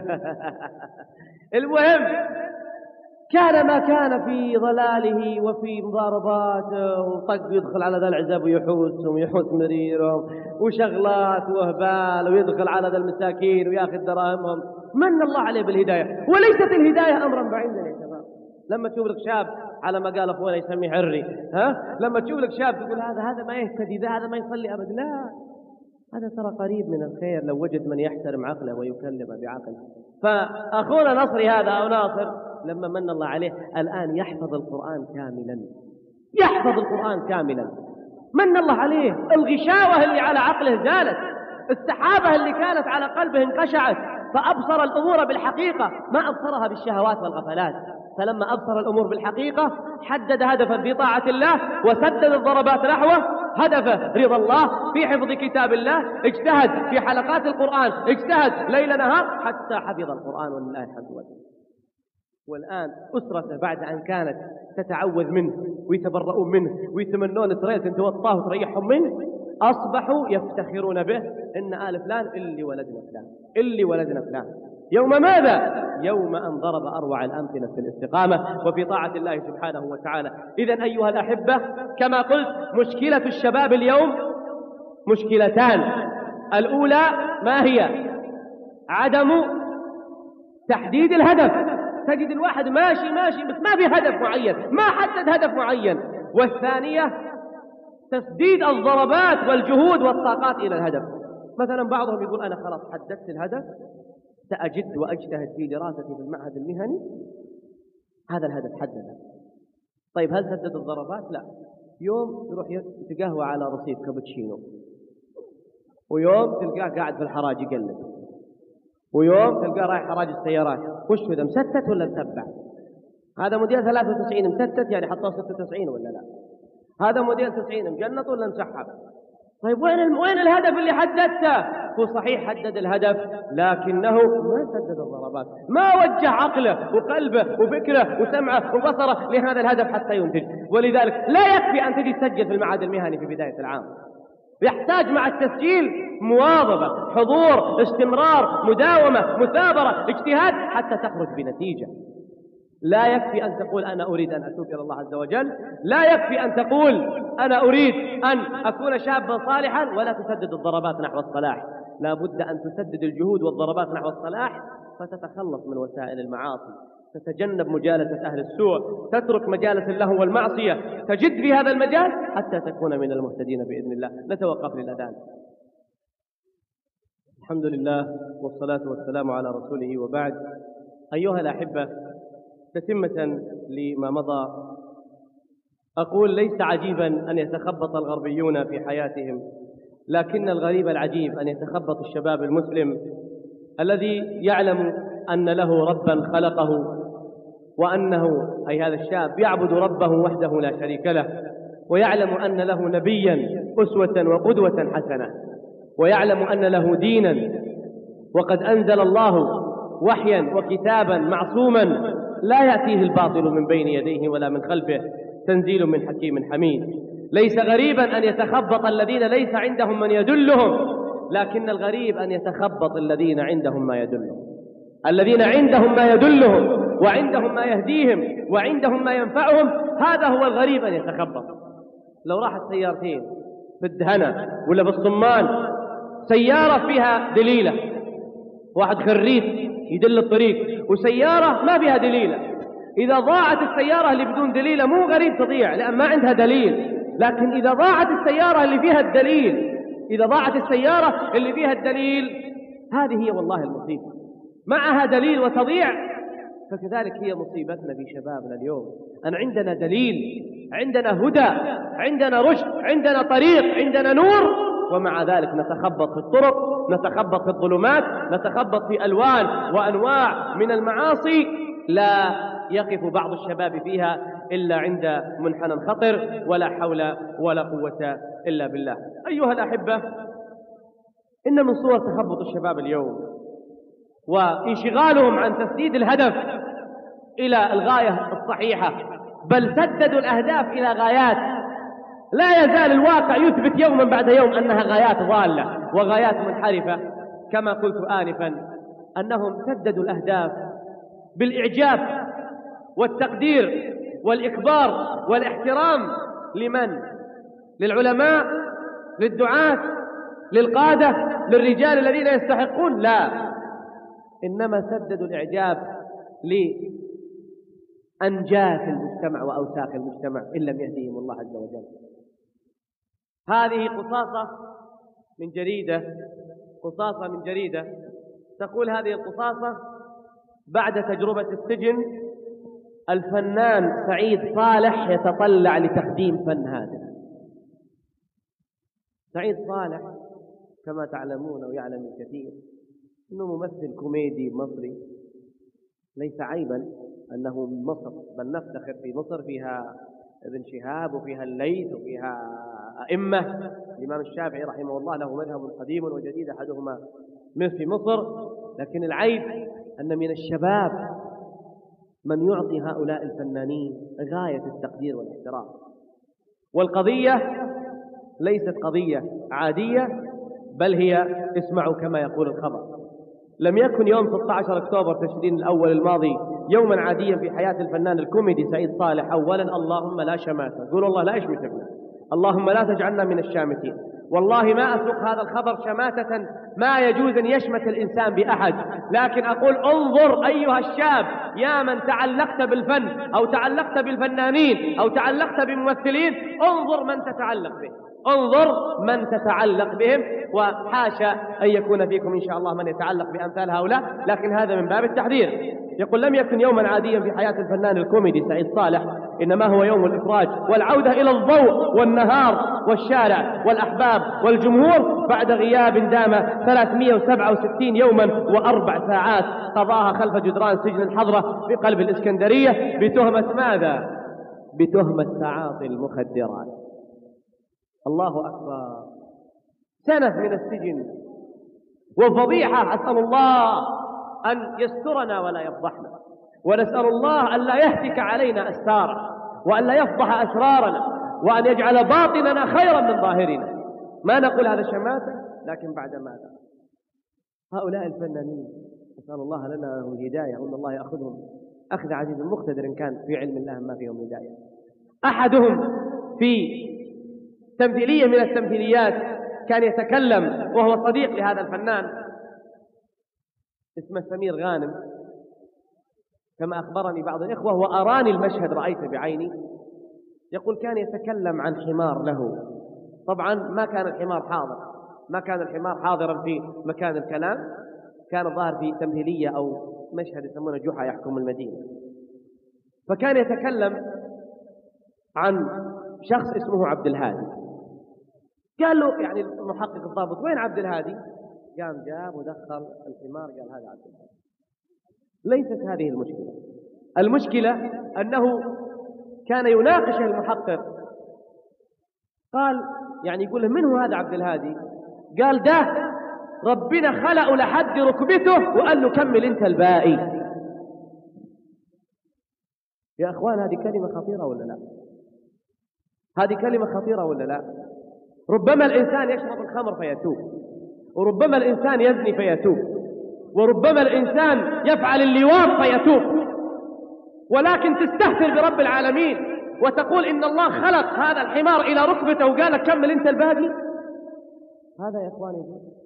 المهم كان ما كان في ضلاله وفي مضارباته، وطق يدخل على ذا العزب ويحوس مريرهم وشغلات وهبال، ويدخل على ذا المساكين وياخذ دراهمهم. من الله عليه بالهداية، وليست الهداية أمرا بعيدا يا شباب. لما تشوف لك شاب على ما قال أخونا يسميه عري، لما تشوف لك شاب تقول هذا ما يهتدي، هذا ما يصلي أبدا، لا، هذا ترى قريب من الخير لو وجد من يحترم عقله ويكلمه بعقله. فأخونا نصري هذا أو ناصر لما من الله عليه الآن يحفظ القرآن كاملا، من الله عليه. الغشاوة اللي على عقله زالت، السحابة اللي كانت على قلبه انقشعت، فأبصر الأمور بالحقيقة، ما أبصرها بالشهوات والغفلات. فلما أبصر الأمور بالحقيقة حدد هدفا في طاعة الله، وسدد الضربات نحوه، هدفه رضا الله في حفظ كتاب الله، اجتهد في حلقات القرآن، اجتهد ليل نهار حتى حفظ القرآن ولله الحمد والله. والآن أسرته بعد أن كانت تتعوذ منه ويتبرؤون منه ويتمنون تريد أن توطاه وتريحهم منه، أصبحوا يفتخرون به إن آل فلان اللي ولدنا فلان. يوم ماذا؟ يوم أن ضرب أروع الأمثلة في الاستقامة وفي طاعة الله سبحانه وتعالى. إذن أيها الأحبة، كما قلت، مشكلة الشباب اليوم مشكلتان. الأولى ما هي؟ عدم تحديد الهدف. تجد الواحد ماشي بس ما في هدف معين، ما حدد هدف معين. والثانية تسديد الضربات والجهود والطاقات إلى الهدف. مثلا بعضهم يقول أنا خلاص حددت الهدف، سأجد وأجتهد في دراستي في المعهد المهني، هذا الهدف حدده. طيب هل سدد الضربات؟ لا. يوم يروح يتقهوى على رصيف كابتشينو، ويوم تلقاه قاعد في الحراج يقلب، ويوم تلقاه رايح حراج السيارات. وش هذا، مستت ولا مسبع؟ هذا موديل 93 مستت، يعني حطوه 96 ولا لا؟ هذا موديل 90 مجنط ولا مسحب؟ طيب وين الهدف اللي حددته؟ هو صحيح حدد الهدف لكنه ما سدد الضربات، ما وجه عقله وقلبه وفكره وسمعه وبصره لهذا الهدف حتى ينتج. ولذلك لا يكفي أن تجي تسجل في المعهد المهني في بداية العام، يحتاج مع التسجيل مواظبة، حضور، استمرار، مداومة، مثابرة، اجتهاد حتى تخرج بنتيجة. لا يكفي أن تقول أنا أريد أن أتوب إلى الله عز وجل، لا يكفي أن تقول أنا أريد أن أكون شابا صالحا ولا تسدد الضربات نحو الصلاح. لا بد أن تسدد الجهود والضربات نحو الصلاح، فتتخلص من وسائل المعاصي، تتجنب مجالسة أهل السوء، تترك مجالس اللهو والمعصية، تجد في هذا المجال حتى تكون من المهتدين بإذن الله. نتوقف للأذان. الحمد لله والصلاة والسلام على رسوله، وبعد. أيها الأحبة، تتمة لما مضى، أقول ليس عجيبا أن يتخبط الغربيون في حياتهم، لكن الغريب العجيب أن يتخبط الشباب المسلم الذي يعلم أن له ربا خلقه، وأنه أي هذا الشاب يعبد ربه وحده لا شريك له، ويعلم أن له نبيا أسوة وقدوة حسنة، ويعلم أن له دينا، وقد أنزل الله وحيا وكتابا معصوما لا يأتيه الباطل من بين يديه ولا من خلفه، تنزيل من حكيم حميد. ليس غريبا أن يتخبط الذين ليس عندهم من يدلهم لكن الغريب أن يتخبط الذين عندهم ما يدلهم، الذين عندهم ما يدلهم وعندهم ما يهديهم وعندهم ما ينفعهم، هذا هو الغريب أن يتخبط. لو راحت سيارتين في الدهنة ولا بالصمان، سيارة فيها دليلة، واحد خريف يدل الطريق، وسيارة ما فيها دليلة، إذا ضاعت السيارة اللي بدون دليلة مو غريب تضيع لأن ما عندها دليل، لكن إذا ضاعت السيارة اللي فيها الدليل، إذا ضاعت السيارة اللي فيها الدليل، هذه هي والله المصيبة، معها دليل وتضيع. فكذلك هي مصيبتنا في شبابنا اليوم، أن عندنا دليل، عندنا هدى، عندنا رشد، عندنا طريق، عندنا نور، ومع ذلك نتخبط في الطرق، نتخبط في الظلمات، نتخبط في ألوان وأنواع من المعاصي لا يقف بعض الشباب فيها إلا عند منحنى خطر، ولا حول ولا قوة إلا بالله. أيها الأحبة، إن من صور تخبط الشباب اليوم وانشغالهم عن تسديد الهدف إلى الغاية الصحيحة، بل سددوا الأهداف إلى غايات لا يزال الواقع يثبت يوما بعد يوم أنها غايات ضالة وغايات منحرفة. كما قلت آنفا أنهم سددوا الأهداف بالإعجاب والتقدير والإكبار والاحترام لمن؟ للعلماء، للدعاة، للقادة، للرجال الذين يستحقون؟ لا، إنما سددوا الإعجاب لأنجاس المجتمع وأوساخ المجتمع إن لم يهديهم الله عز وجل. هذه قصاصة من جريدة تقول هذه القصاصة: بعد تجربة السجن الفنان سعيد صالح يتطلع لتقديم فن هادف. سعيد صالح كما تعلمون ويعلم الكثير إنه ممثل كوميدي مصري، ليس عيبا أنه من مصر، بل نفتخر في مصر، فيها ابن شهاب وفيها الليث وفيها أئمة. الإمام الشافعي رحمه الله له مذهب قديم وجديد أحدهما في مصر، لكن العيب أن من الشباب من يعطي هؤلاء الفنانين غاية التقدير والاحترام. والقضية ليست قضية عادية، بل هي اسمعوا كما يقول الخبر: لم يكن يوم 16 أكتوبر تشرين الأول الماضي يوما عاديا في حياة الفنان الكوميدي سعيد صالح. أولا اللهم لا شماتة، قول الله لا يشمتنا، اللهم لا تجعلنا من الشامتين. والله ما أسوق هذا الخبر شماتة، ما يجوز أن يشمت الإنسان بأحد، لكن أقول انظر أيها الشاب يا من تعلقت بالفن أو تعلقت بالفنانين أو تعلقت بممثلين، انظر من تتعلق به، انظر من تتعلق بهم، وحاشا أن يكون فيكم إن شاء الله من يتعلق بأمثال هؤلاء، لكن هذا من باب التحذير. يقول: لم يكن يوما عاديا في حياة الفنان الكوميدي سعيد صالح، إنما هو يوم الإفراج والعودة إلى الضوء والنهار والشارع والأحباب والجمهور بعد غياب دام 367 يوما و4 ساعات قضاها خلف جدران سجن الحضرة في قلب الإسكندرية بتهمة ماذا؟ بتهمة تعاطي المخدرات. الله أكبر، سنة من السجن وفضيحة. أسأل الله أن يسترنا ولا يفضحنا، ونسأل الله أن لا يهتك علينا أستارا، وأن لا يفضح أسرارنا، وأن يجعل باطننا خيرا من ظاهرنا. ما نقول هذا شماتة، لكن بعد ماذا؟ هؤلاء الفنانين نسأل الله لنا لهم الهداية، وأن الله يأخذهم أخذ عزيز مقتدر إن كان في علم الله ما فيهم هداية. أحدهم في تمثيلية من التمثيليات كان يتكلم وهو صديق لهذا الفنان اسمه سمير غانم، كما أخبرني بعض الإخوة وأراني المشهد رأيته بعيني. يقول كان يتكلم عن حمار له، طبعا ما كان الحمار حاضر، ما كان الحمار حاضرا في مكان الكلام، كان ظاهر في تمثيلية أو مشهد يسمونه جحا يحكم المدينة. فكان يتكلم عن شخص اسمه عبد الهادي. قال له يعني المحقق الضابط: وين عبد الهادي؟ قام جاب ودخل الحمار، قال هذا عبد الهادي. ليست هذه المشكلة، المشكلة أنه كان يناقش المحقق، قال يعني يقول له: من هو هذا عبد الهادي؟ قال: ده ربنا خلقه لحد ركبته وقال له كمل انت الباقي. يا أخوان هذه كلمة خطيرة ولا لا؟ هذه كلمة خطيرة ولا لا؟ ربما الإنسان يشرب الخمر فيتوب، وربما الإنسان يزني فيتوب، وربما الإنسان يفعل اللواط فيتوب، ولكن تستهتر برب العالمين وتقول إن الله خلق هذا الحمار إلى ركبته وقال لك كمل أنت الباقي. هذا يا إخواني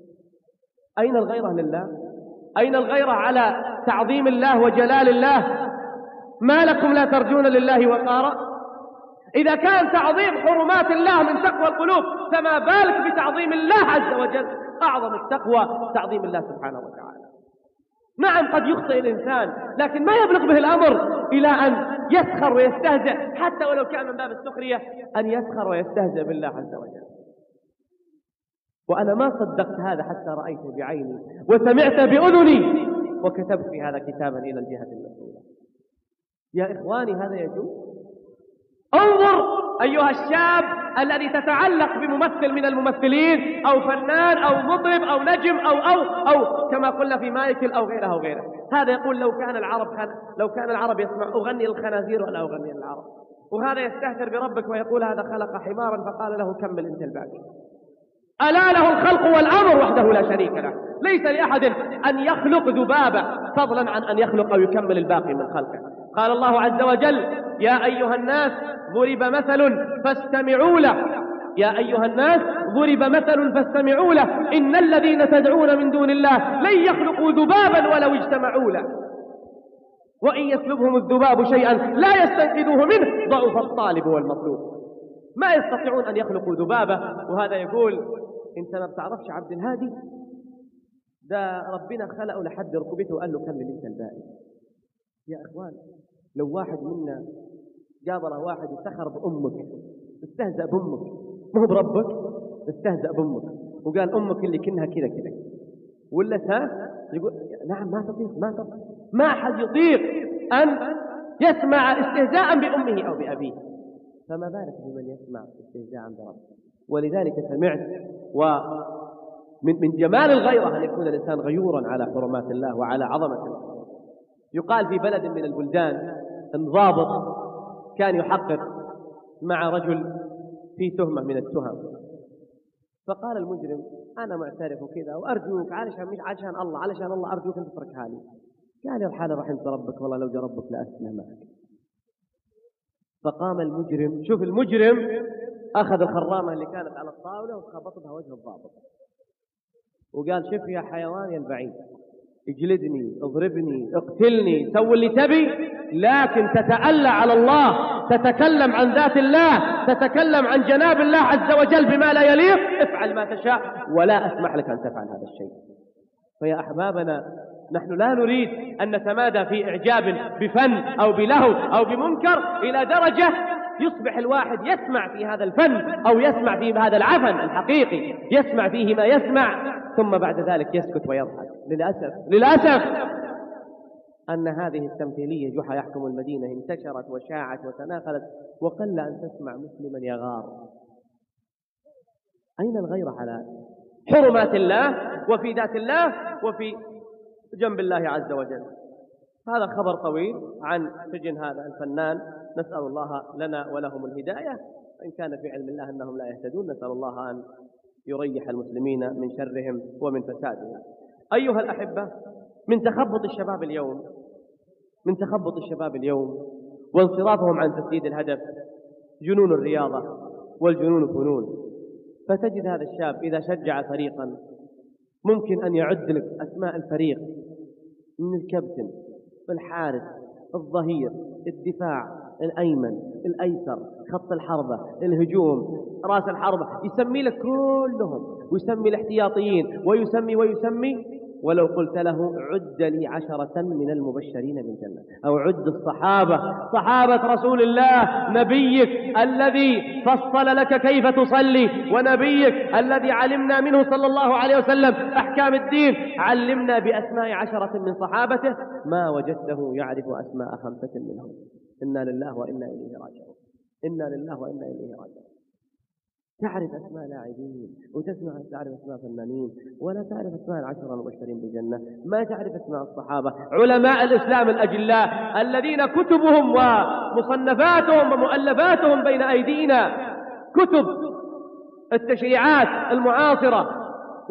أين الغيرة لله؟ أين الغيرة على تعظيم الله وجلال الله؟ ما لكم لا ترجون لله وقارا؟ إذا كان تعظيم حرمات الله من تقوى القلوب، فما بالك بتعظيم الله عز وجل؟ أعظم التقوى تعظيم الله سبحانه وتعالى. نعم قد يخطئ الإنسان، لكن ما يبلغ به الأمر إلى أن يسخر ويستهزئ، حتى ولو كان من باب السخرية أن يسخر ويستهزئ بالله عز وجل. وأنا ما صدقت هذا حتى رأيته بعيني وسمعت بأذني وكتبت في هذا كتابا إلى الجهة المسؤولة. يا إخواني هذا يجوز؟ انظر أيها الشاب الذي تتعلق بممثل من الممثلين أو فنان أو مطرب أو نجم أو كما قلنا في مايكل أو غيره أو غيره. هذا يقول لو كان العرب يسمع أغني للخنازير ولا أغني للعرب. وهذا يستهتر بربك ويقول هذا خلق حمارا فقال له كمل أنت الباقي. ألا له الخلق والأمر وحده لا شريك له. ليس لأحد أن يخلق ذبابة فضلا عن أن يخلق أو يكمل الباقي من خلقه. قال الله عز وجل يا أيها الناس ضرب مثل فاستمعوا له، يا أيها الناس ضرب مثل فاستمعوا له إن الذين تدعون من دون الله لن يخلقوا ذبابا ولو اجتمعوا له وإن يسلبهم الذباب شيئا لا يستنقذوه منه ضعف الطالب والمطلوب. ما يستطيعون أن يخلقوا ذبابة. وهذا يقول انت ما بتعرفش عبد الهادي ده ربنا خلقه لحد ركبته وقال له كمل انت الباقي. يا اخوان لو واحد منا جابر واحد يسخر بامك استهزأ بامك مو بربك، استهزأ بامك وقال امك اللي كنها كذا كذا ولا يقول نعم ما حد يطيق ان يسمع استهزاء بامه او بابيه، فما بالك بمن يسمع استهزاء بربه. ولذلك سمعت ومن جمال الغيرة أن يكون الإنسان غيورا على حرمات الله وعلى عظمة الله. يقال في بلد من البلدان أن ضابط كان يحقق مع رجل في تهمة من التهم، فقال المجرم أنا معترف كذا وأرجوك علشان الله أرجوك أن تتركها لي. قال الحال رحمت ربك والله لو جربك لأسنى معك. فقام المجرم، شوف المجرم أخذ الخرامة اللي كانت على الطاولة وخبط بها وجه الضابط وقال شوف يا حيوان يا البعيد اجلدني اضربني اقتلني سوي اللي تبي، لكن تتألى على الله، تتكلم عن ذات الله، تتكلم عن جناب الله عز وجل بما لا يليق، افعل ما تشاء ولا أسمح لك أن تفعل هذا الشيء. فيا أحبابنا نحن لا نريد أن نتمادى في إعجاب بفن أو بلهو أو بمنكر إلى درجة يصبح الواحد يسمع في هذا الفن أو يسمع في هذا العفن الحقيقي، يسمع فيه ما يسمع ثم بعد ذلك يسكت ويضحك. للأسف أن هذه التمثيلية جحا يحكم المدينة انتشرت وشاعت وتناقلت وقل أن تسمع مسلما يغار. أين الغيرة على حرمات الله وفي ذات الله وفي جنب الله عز وجل؟ هذا خبر طويل عن سجن هذا الفنان، نسأل الله لنا ولهم الهداية، إن كان في علم الله أنهم لا يهتدون نسأل الله أن يريح المسلمين من شرهم ومن فسادهم. أيها الأحبة من تخبط الشباب اليوم وانصرافهم عن تسديد الهدف جنون الرياضة والجنون فنون. فتجد هذا الشاب إذا شجع فريقا ممكن أن يعد لك أسماء الفريق من الكابتن، الحارس، الظهير، الدفاع، الأيمن، الأيسر، خط الحربة، الهجوم، رأس الحربة، يسمي لك كلهم ويسمي الاحتياطيين ويسمي ولو قلت له عد لي 10 من المبشرين بالجنة أو عد صحابة رسول الله نبيك الذي فصل لك كيف تصلي ونبيك الذي علمنا منه صلى الله عليه وسلم أحكام الدين، علمنا بأسماء 10 من صحابته ما وجدته يعرف أسماء 5 منهم. إنا لله وإنا إليه راجعون. تعرف أسماء لاعبين تعرف أسماء فنانين ولا تعرف أسماء 10 المبشرين بالجنة، ما تعرف أسماء الصحابة علماء الإسلام الأجلاء الذين كتبهم ومصنفاتهم ومؤلفاتهم بين أيدينا، كتب التشريعات المعاصرة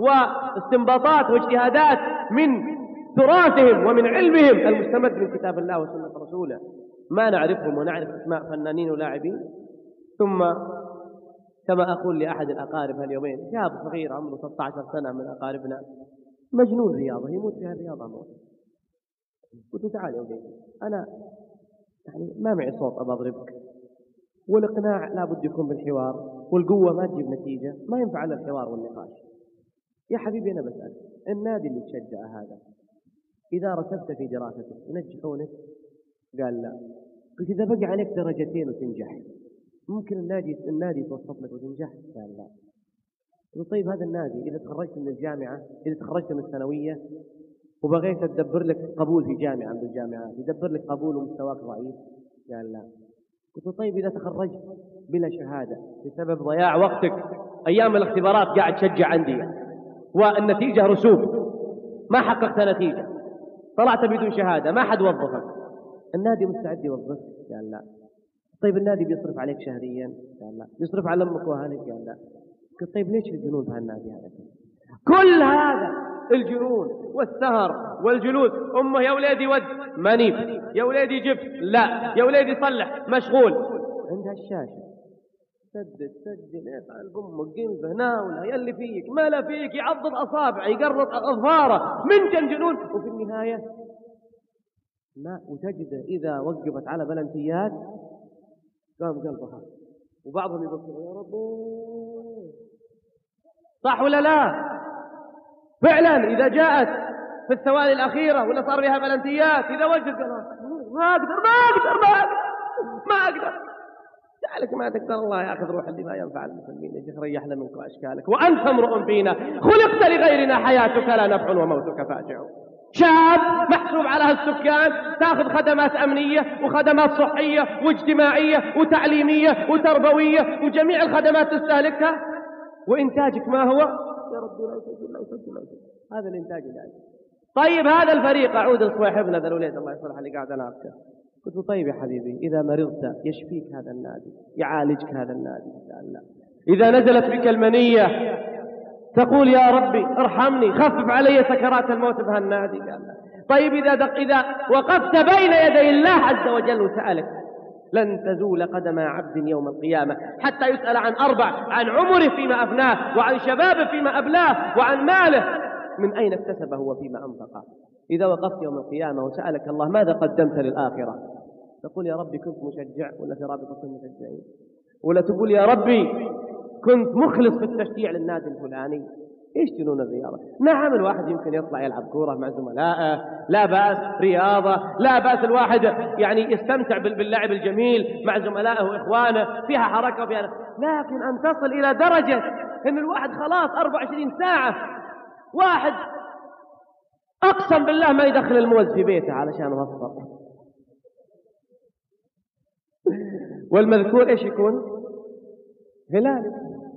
واستنباطات واجتهادات من تراثهم ومن علمهم المستمد من كتاب الله وسنة رسوله. ما نعرفهم ونعرف اسماء فنانين ولاعبين. ثم كما أقول لأحد الأقارب هاليومين، شاب صغير عمره 16 سنة من أقاربنا مجنون رياضة، يموت في الرياضة موت. قلت له تعال يا وليدي، أنا يعني ما معي صوت أبى أضربك، والإقناع لابد يكون بالحوار، والقوة ما تجيب نتيجة، ما ينفع على الحوار والنقاش. يا حبيبي أنا بسأل، النادي اللي تشجع هذا إذا رسبت في دراستك ينجحونك؟ قال لا. قلت إذا بقى عليك درجتين وتنجح ممكن النادي يتوسط لك وتنجح؟ قال لا. قلت طيب هذا النادي إذا تخرجت من الجامعة، إذا تخرجت من الثانوية وبغيت تدبر لك قبول في جامعة من الجامعات، يدبر لك قبول ومستواك ضعيف؟ قال لا. قلت طيب إذا تخرجت بلا شهادة بسبب ضياع وقتك أيام الاختبارات قاعد تشجع أندية والنتيجة رسوب، ما حققت نتيجة، طلعت بدون شهادة، ما حد وظفك، النادي مستعد يوظفك؟ قال لا. طيب النادي بيصرف عليك شهريا؟ قال لا. بيصرف على أمك وأهلك؟ قال لا. قلت طيب ليش الجنون في هالنادي هذا؟ كل هذا الجنون والسهر والجلوس، أمه يا ولادي ود مانيف، يا ولادي جبت لا، يا ولادي صلح مشغول، عندها الشاشة سجل افعل بامك قلبه ناولها يلي فيك ما لا فيك، يعضد أصابعه يقرط أظفاره من جنون، وفي النهاية ما وتجده إذا وقفت على بلنتيات قام قلبها، وبعضهم يقول يا رب. صح ولا لا؟ فعلا إذا جاءت في الثواني الأخيرة ولا صار بها بلنتيات، إذا وجد قال ما أقدر جعلك ما تقدر، الله يأخذ روح اللي ما ينفع المسلمين، يا شيخ ريحنا منك وأشكالك، وأنت امرؤ فينا خلقت لغيرنا، حياتك لا نفع وموتك فاجع. شاب محسوب على هالسكان، تأخذ خدمات أمنية وخدمات صحية واجتماعية وتعليمية وتربوية وجميع الخدمات تستهلكها، وإنتاجك ما هو؟ يا رب لا يسجل. هذا الإنتاج الآن. طيب هذا الفريق، أعود لصواحبنا ذا الوليد الله يصلح اللي قاعد أناقشه، قلت له طيب يا حبيبي إذا مرضت يشفيك هذا النادي، يعالجك هذا النادي؟ قال لا. إذا نزلت بك المنية تقول يا ربي ارحمني خفف علي سكرات الموت بهالنادي؟ قال لا. طيب إذا وقفت بين يدي الله عز وجل وسألك، لن تزول قدم عبد يوم القيامة حتى يسأل عن 4: عن عمره فيما أفناه، وعن شبابه فيما أبلاه، وعن ماله من أين اكتسبه وفيما أنفقه. إذا وقفت يوم القيامة وسألك الله ماذا قدمت للآخرة، تقول يا ربي كنت مشجع ولا في رابطة المشجعين، ولا تقول يا ربي كنت مخلص في التشجيع للنادي الفلاني. ايش جنون الرياضة؟ نعم الواحد يمكن يطلع يلعب كورة مع زملائه، لا بأس، رياضة لا بأس، الواحد يعني يستمتع باللعب الجميل مع زملائه وإخوانه، فيها حركة وفيها، لكن أن تصل إلى درجة أن الواحد خلاص 24 ساعة واحد أقسم بالله ما يدخل الموز في بيته علشان يوفر، والمذكور ايش يكون؟ هلالي.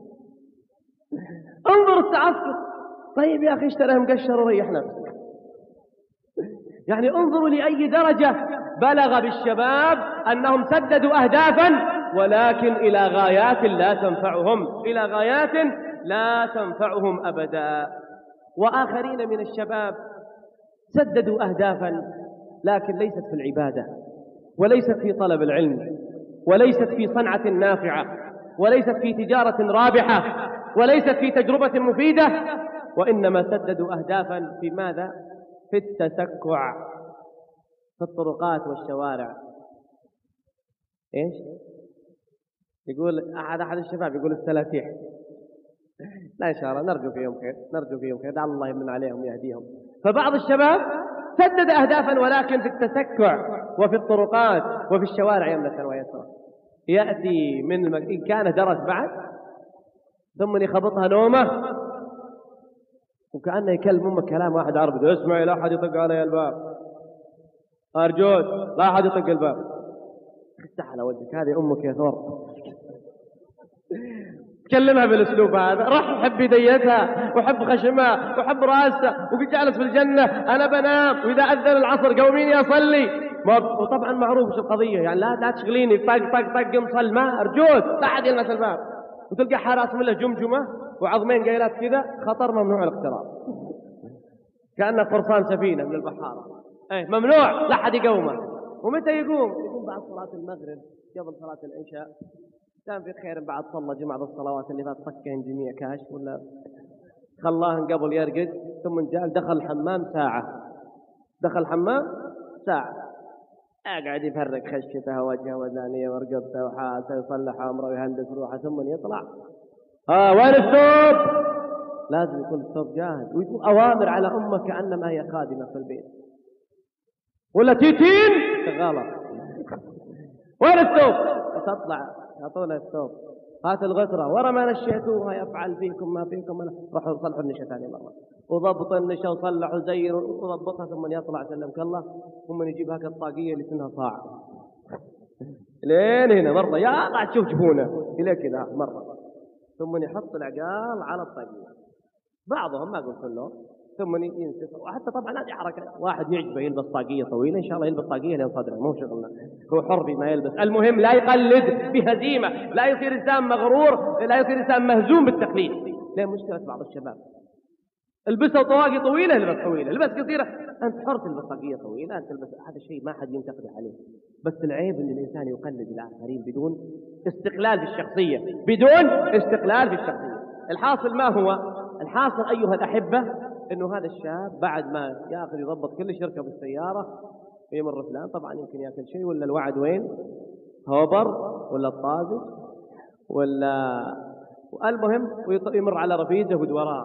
انظر التعصب. طيب يا أخي اشتريه مقشر وريح نفسك. يعني انظروا لأي درجة بلغ بالشباب أنهم سددوا أهدافا ولكن إلى غايات لا تنفعهم، إلى غايات لا تنفعهم أبدا. وآخرين من الشباب سددوا أهدافا لكن ليست في العبادة، وليست في طلب العلم، وليست في صنعة نافعة، وليست في تجارة رابحة، وليست في تجربة مفيدة، وإنما سددوا أهدافا في ماذا؟ في التسكع في الطرقات والشوارع. إيش؟ يقول أحد الشباب يقول السلاتيح. لا إن شاء الله نرجو فيهم خير، نرجو فيهم خير، دع الله يمن عليهم ويهديهم. فبعض الشباب سدد أهدافا ولكن في التسكع وفي الطرقات وفي الشوارع يمنة ويسرا. يأتي من إن كان درس بعد ثم يخبطها نومه وكأنه يكلم أمك كلام واحد عربي، اسمعي لا أحد يطق علي الباب، أرجوك لا أحد يطق الباب. افتح على وجهك، هذه أمك يا ثور. تكلمها بالاسلوب هذا، راح حب يديتها وحب خشمها وحب راسها وجالس في الجنة أنا بنام وإذا أذن العصر قوميني أصلي. وطبعا معروف شو القضية، يعني لا تشغليني طق طق طق مصل، ما أرجوك لا أحد يلمس الباب. وتلقى حراس من له جمجمة وعظمين قيلات كذا، خطر ممنوع الاقتراب، كأنه قرصان سفينة من البحارة. ممنوع لا أحد يقومه. ومتى يقوم بعد صلاة المغرب قبل صلاة العشاء، كان في خير بعد صلى جمعة الصلوات اللي فات صكين جميع كاش ولا خلاهن قبل يرقد، ثم جاء دخل الحمام ساعة قاعد يفرق خشته وجهه وذانيه ورقبته وحالته ويصلح امره ويهندس روحه، ثم يطلع وين الثوب؟ لازم يكون الثوب جاهز، ويكون اوامر على امه كانما هي خادمه في البيت ولا تيتين غلط. وين الثوب؟ تطلع اعطونا الثوب، هات الغترة ورا ما نشيتوها يفعل فيكم ما فيكم. روحوا صلحوا النشا ثاني مرة، وضبط النشا وصلحوا زينوا وضبطها، ثم يطلع سلمك الله، ثم يجيب هاك الطاقية اللي سنها صاع لين هنا مرة، يا قاعد تشوف جفونه إلى كذا مرة، ثم يحط العقال على الطاقية، بعضهم ما أقول كله، ثم ينسف. وحتى طبعا هذه حركة، واحد يعجبه يلبس طاقية طويلة إن شاء الله يلبس طاقية لين صدره، مو شغلنا، هو حر فيما يلبس. المهم لا يقلد بهزيمة، لا يصير إنسان مغرور، لا يصير إنسان مهزوم بالتقليد. ليه مشكلة بعض الشباب البسوا طواقي طويلة البس طويلة، البس قصيرة، أنت حر تلبس طاقية طويلة، أنت تلبس، هذا الشيء ما حد ينتقد عليه، بس العيب إن الإنسان يقلد الآخرين بدون استقلال في الشخصية، بدون استقلال في الشخصية. الحاصل ما هو؟ الحاصل أيها الأحبة إنه هذا الشاب بعد ما يأخذ يضبط كل شركة بالسيارة يمر فلان، طبعا يمكن يأكل شيء ولا الوعد وين؟ هوبر ولا الطازج ولا، المهم ويمر على رفيجه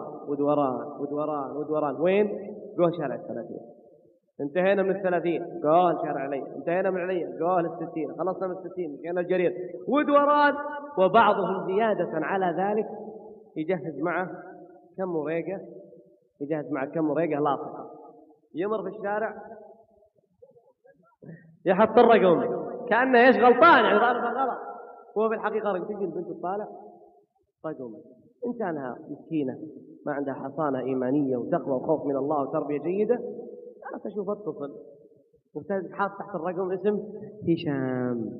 ودوران وين؟ قول شارع 30، انتهينا من 30 قول شارع علي، انتهينا من علي قول 60، خلصنا من 60 كان الجرير ودوران. وبعضهم زيادة على ذلك يجهز معه كم ورقة لاصقة، يمر في الشارع يحط الرقم كأنه ايش غلطان، يعني ضاربه غلط، هو بالحقيقة تجي البنت تطالع رقم، إن كانها مسكينة ما عندها حصانة إيمانية وتقوى وخوف من الله وتربية جيدة، أنا أشوف الطفل وحاط تحت الرقم اسم هشام،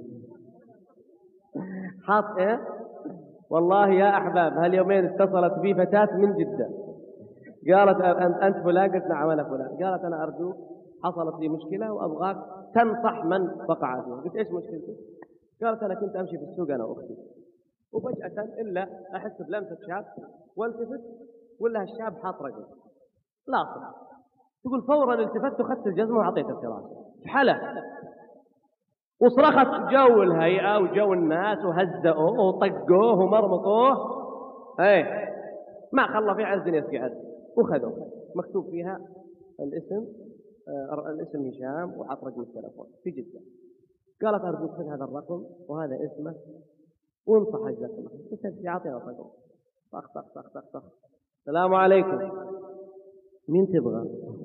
حاط إيه؟ والله يا أحباب هاليومين اتصلت بي فتاة من جدة، قالت أنت فلان؟ قلت نعم أنا فلان. قالت أنا أرجوك حصلت لي مشكلة وأبغاك تنصح من وقع فيها. قلت إيش مشكلتك؟ قالت أنا كنت أمشي في السوق أنا وأختي، وفجأة إلا أحس بلمسة شاب والتفت ولا الشاب حاط رقم لاصق، تقول فورا التفت وخدت الجزمة وعطيته الفراش حلة، وصرخت جو الهيئة وجو الناس وهزئوه وطقوه ومرمطوه، ما خلى في عز يسقعد، وخذوه مكتوب فيها الاسم هشام وحط رقم التلفون في جدة. قالت أرجوك خذ هذا الرقم وهذا اسمه وانصح أجلك الله. قلت يعطينا رقم، طخ السلام عليكم، مين تبغى؟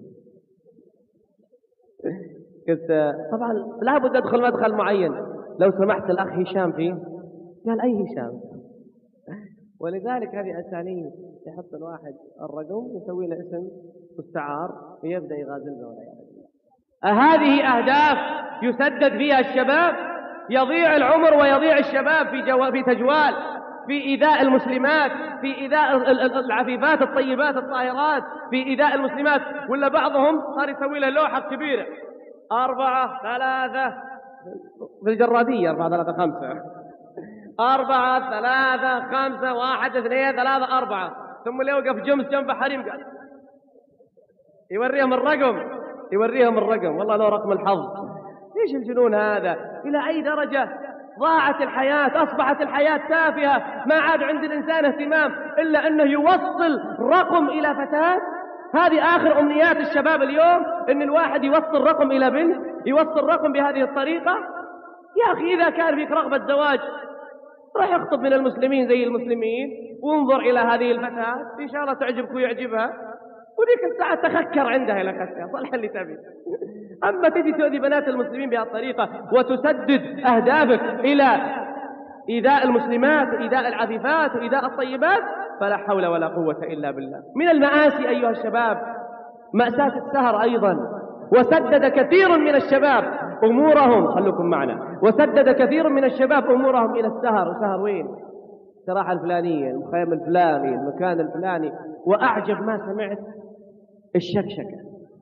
قلت طبعا لابد أدخل مدخل معين، لو سمحت الأخ هشام فيه؟ قال أي هشام؟ ولذلك هذه أساليب، يحط الواحد الرقم يسوي له اسم مستعار ويبدأ يغازلنا ولا يعلم. هذه أهداف يسدد فيها الشباب، يضيع العمر ويضيع الشباب في تجوال، في إيذاء المسلمات، في إيذاء العفيفات الطيبات الطاهرات، في إيذاء المسلمات. ولا بعضهم صار يسوي له لوحة كبيرة 4 3 في الجرادية 4 3 5 4 3 5 1 2 3 4، ثم اللي يوقف جمس جنب حريم قال يوريهم الرقم، والله لو رقم الحظ. ايش الجنون هذا؟ إلى أي درجة ضاعت الحياة؟ أصبحت الحياة تافهة، ما عاد عند الإنسان اهتمام إلا أنه يوصل رقم إلى فتاة. هذه آخر أمنيات الشباب اليوم، أن الواحد يوصل رقم إلى بنت، يوصل رقم بهذه الطريقة. يا أخي إذا كان فيك رغبة زواج راح يخطب من المسلمين زي المسلمين، وانظر إلى هذه الفتاة إن شاء الله تعجبك ويعجبها، وذيك الساعة تخكر عندها إلى خسها صلح اللي تبي. أما تجي تؤذي بنات المسلمين بهذه الطريقة وتسدد أهدافك إلى إيذاء المسلمات وإيذاء العفيفات وإيذاء الطيبات، فلا حول ولا قوة إلا بالله. من المآسي أيها الشباب مأساة السهر أيضا، وسدد كثير من الشباب أمورهم، خلوكم معنا، وسدد كثير من الشباب أمورهم إلى السهر. وسهر وين؟ الاستراحة الفلانية، المخيم الفلاني، المكان الفلاني. وأعجب ما سمعت الشكشكة.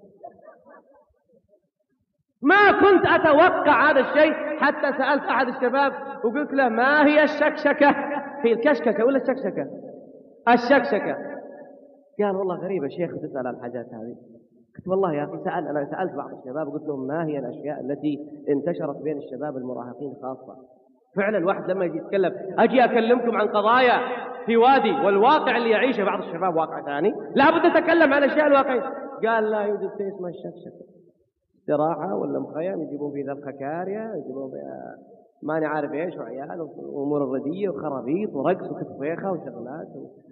ما كنت أتوقع هذا الشيء، حتى سألت أحد الشباب وقلت له ما هي الشكشكة؟ هي الكشكشة ولا الشكشكة؟ الشكشكة. قال والله غريبة شيخ تسأل عن الحاجات هذه. قلت والله يا أخي أنا سألت بعض الشباب وقلت لهم ما هي الأشياء التي انتشرت بين الشباب المراهقين خاصة. فعلا الواحد لما يجي يتكلم أجي أكلمكم عن قضايا في وادي والواقع اللي يعيشه بعض الشباب واقع ثاني، لابد أتكلم عن الأشياء الواقعية. قال لا يوجد شيء اسمه الشكشكة، استراحة ولا مخيم يجيبون فيه ذا الخكاريا، يجيبون فيها ماني عارف ايش وعيال وامور الرديه وخرابيط ورقص وكفيخه وشغلات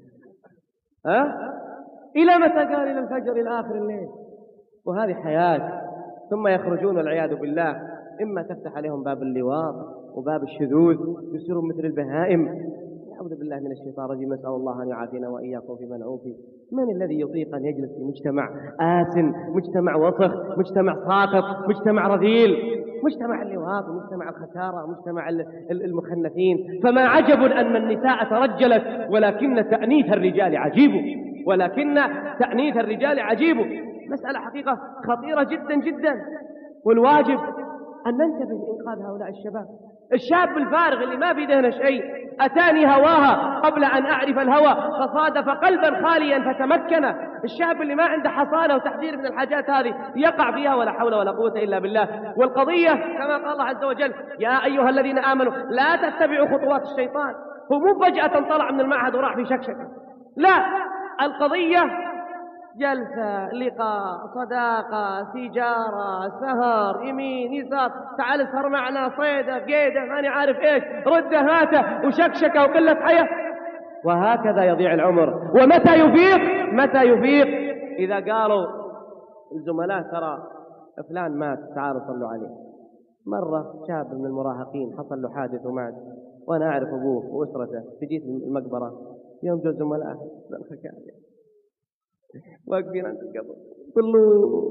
الى متى؟ قال الى الفجر، الى اخر الليل. وهذه حياه. ثم يخرجون والعياذ بالله، اما تفتح عليهم باب اللواط وباب الشذوذ يصيرون مثل البهائم. أعوذ بالله من الشيطان الرجيم، نسأل الله أن يعافينا وإياكم في من عوفي. من الذي يطيق أن يجلس في مجتمع آسن، مجتمع وسخ، مجتمع ساقط، مجتمع رذيل، مجتمع اللواط ومجتمع الخسارة ومجتمع المخنثين؟ فما عجب أن النساء ترجلت، ولكن تأنيث الرجال عجيب، ولكن تأنيث الرجال عجيب. مسألة حقيقة خطيرة جدا جدا، والواجب أن ننتبه لإنقاذ هؤلاء الشباب. الشاب الفارغ اللي ما في ذهنه شيء، أتاني هواها قبل أن أعرف الهوى، فصادف قلبا خاليا فتمكن. الشاب اللي ما عنده حصانة وتحذير من الحاجات هذه يقع فيها ولا حول ولا قوة إلا بالله. والقضية كما قال الله عز وجل: يا أيها الذين آمنوا لا تتبعوا خطوات الشيطان. هو مو فجأة طلع من المعهد وراح في شكشكة، لا، القضية جلسة، لقاء، صداقة، سيجارة، سهر، يمين يسار، تعال اسهر معنا، صيدة، قيدة، ماني عارف ايش، ردة هاته، وشكشكة وقلة حياة. وهكذا يضيع العمر. ومتى يفيق؟ متى يفيق؟ إذا قالوا الزملاء ترى فلان مات، تعالوا صلوا عليه. مرة شاب من المراهقين حصل له حادث ومات، وأنا أعرف أبوه وأسرته، فجيت المقبرة يوم جو الزملاء الخكاية واقفين عند القبر، صلوا.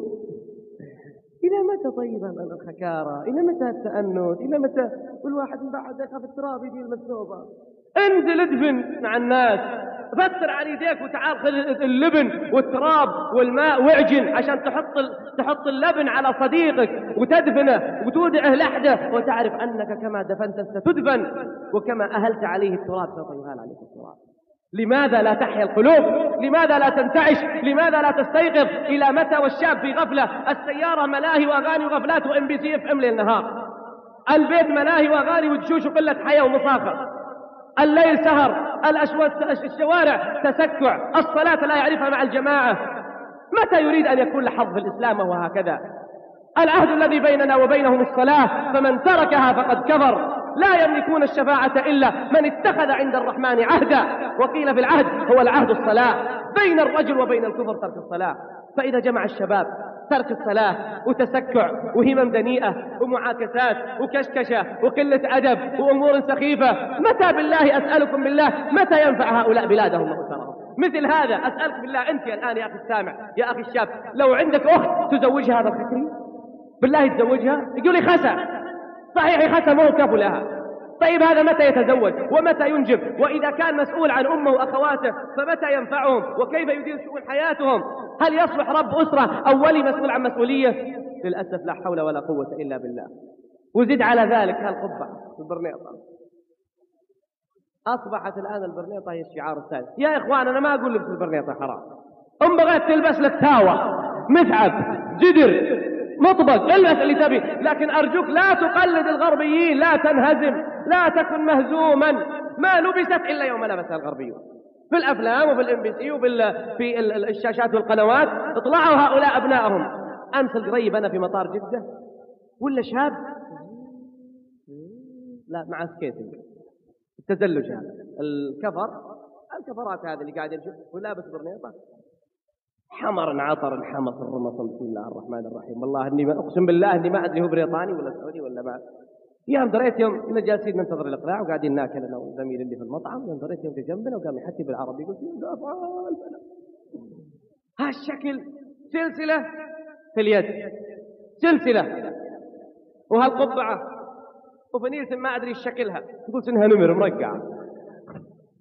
إلى متى طيب الخكارة؟ إلى متى التأنت؟ إلى متى؟ والواحد من بعد يخاف التراب يجي المسلوبة. انزل ادفن مع الناس، فتر على يديك وتعال خذ اللبن والتراب والماء واعجن عشان تحط اللبن على صديقك وتدفنه وتودعه لحده، وتعرف أنك كما دفنت ستدفن، وكما أهلت عليه التراب سوف يهال عليك التراب. لماذا لا تحيا القلوب؟ لماذا لا تنتعش؟ لماذا لا تستيقظ؟ إلى متى والشاب في غفلة؟ السيارة ملاهي وأغاني وغفلات وMBC FM ليل نهار، البيت ملاهي وأغاني وجشوش وقلة حياة ومصاخة، الليل سهر، الشوارع تسكع، الصلاة لا يعرفها مع الجماعة. متى يريد أن يكون له حظ في الإسلام وهو هكذا؟ العهد الذي بيننا وبينهم الصلاة، فمن تركها فقد كفر. لا يملكون الشفاعة إلا من اتخذ عند الرحمن عهدا، وقيل في العهد هو العهد الصلاة. بين الرجل وبين الكفر ترك الصلاة. فإذا جمع الشباب ترك الصلاة وتسكع وهمم دنيئة ومعاكسات وكشكشة وقلة أدب وأمور سخيفة، متى بالله أسألكم بالله متى ينفع هؤلاء بلادهم وأسرهم؟ مثل هذا أسألك بالله أنت الآن يا أخي السامع، يا أخي الشاب، لو عندك أخت تزوجها هذا الفكري بالله تزوجها؟ يقول لي خسر. صحيح خسر، مو كفو لها. طيب هذا متى يتزوج ومتى ينجب؟ وإذا كان مسؤول عن أمه وأخواته فمتى ينفعهم وكيف يدير شؤون حياتهم؟ هل يصلح رب أسرة أو ولي مسؤول عن مسؤولية؟ للأسف لا حول ولا قوة إلا بالله. وزد على ذلك هالقبعة البرنيطة، أصبحت الآن البرنيطة هي الشعار الثالث. يا إخوان أنا ما أقول لك البرنيطة حرام، أم بغيت تلبس لك تاوة، متعب، جدر، مطبق، البس اللي تبي، لكن أرجوك لا تقلد الغربيين، لا تنهزم، لا تكن مهزوما. ما لبست إلا يوم لبسها الغربيون في الأفلام وفي الMBC وفي الشاشات والقنوات. اطلعوا هؤلاء أبنائهم. أمس القريب أنا في مطار جدة ولا شاب لا مع سكيتنج، التزلج هذا، الكفرات هذه اللي قاعد يمشي ولابس برنيطة، حمر عطر حمص الرمص. بسم الله الرحمن الرحيم. والله اني ما اقسم بالله اني ما ادري هو بريطاني ولا سعودي ولا ما. يوم دريت يوم كنا جالسين ننتظر الاقلاع وقاعدين ناكل انا والزميل اللي في المطعم، يوم دريت يوم في جنبنا وقام يحكي بالعربي، قلت له افعال هالشكل، سلسله في اليد، سلسله وهالقبعه وفنيلة ما ادري ايش شكلها، قلت انها نمر مرقعه.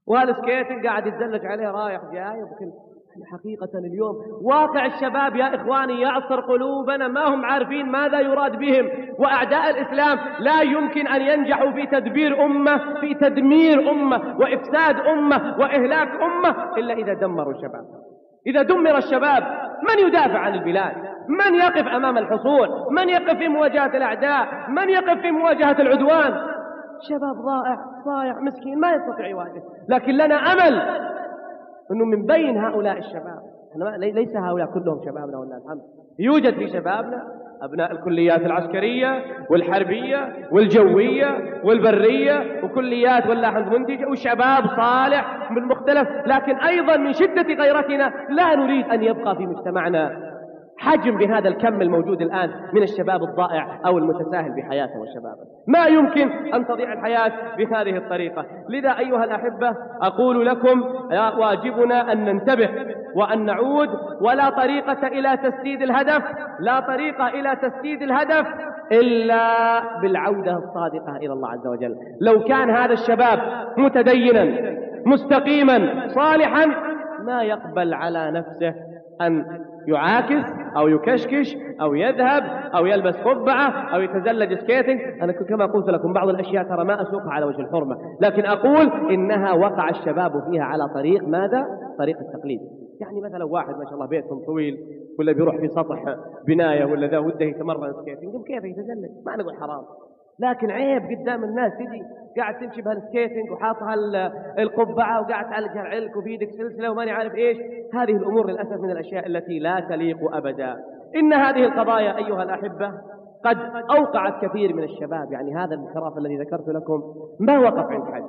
وهالسكيتنج قاعد يتزلج عليه رايح جاي. حقيقة اليوم واقع الشباب يا إخواني يعصر قلوبنا، ما هم عارفين ماذا يراد بهم، وأعداء الإسلام لا يمكن أن ينجحوا في تدبير أمة، في تدمير أمة وإفساد أمة وإهلاك أمة إلا إذا دمروا الشباب. إذا دمر الشباب من يدافع عن البلاد؟ من يقف أمام الحصون؟ من يقف في مواجهة الأعداء؟ من يقف في مواجهة العدوان؟ شباب ضائع صايع مسكين ما يستطيع يواجه. لكن لنا أمل أنه من بين هؤلاء الشباب، ليس هؤلاء كلهم شبابنا والله الحمد، يوجد في شبابنا أبناء الكليات العسكرية والحربية والجوية والبرية وكليات واللاحق منتجة وشباب صالح من مختلف، لكن أيضا من شدة غيرتنا لا نريد أن يبقى في مجتمعنا حجم بهذا الكم الموجود الآن من الشباب الضائع أو المتساهل بحياته وشبابه. ما يمكن أن تضيع الحياة بهذه الطريقة. لذا أيها الأحبة أقول لكم واجبنا أن ننتبه وأن نعود، ولا طريقة إلى تسديد الهدف، لا طريقة إلى تسديد الهدف إلا بالعودة الصادقة إلى الله عز وجل. لو كان هذا الشباب متدينا مستقيما صالحا ما يقبل على نفسه أن يعاكس أو يكشكش أو يذهب أو يلبس قبعة أو يتزلج سكيتنج. أنا كما قلت لكم بعض الأشياء ترى ما أسوقها على وجه الحرمة، لكن أقول إنها وقع الشباب فيها على طريق ماذا؟ طريق التقليد. يعني مثلا واحد ما شاء الله بيتهم طويل ولا بيروح في سطح بناية ولا ذا وده يتمرن سكيتنج، كيف يتزلج؟ ما نقول حرام، لكن عيب قدام الناس تجي قاعد تمشي بهالسكيتنج وحاطها القبعة وقاعد تعلقها العلك وفي يدك سلسلة وماني عارف ايش. هذه الأمور للأسف من الأشياء التي لا تليق أبدا. إن هذه القضايا أيها الأحبة قد أوقعت كثير من الشباب. يعني هذا الانحراف الذي ذكرت لكم ما وقف عند حد،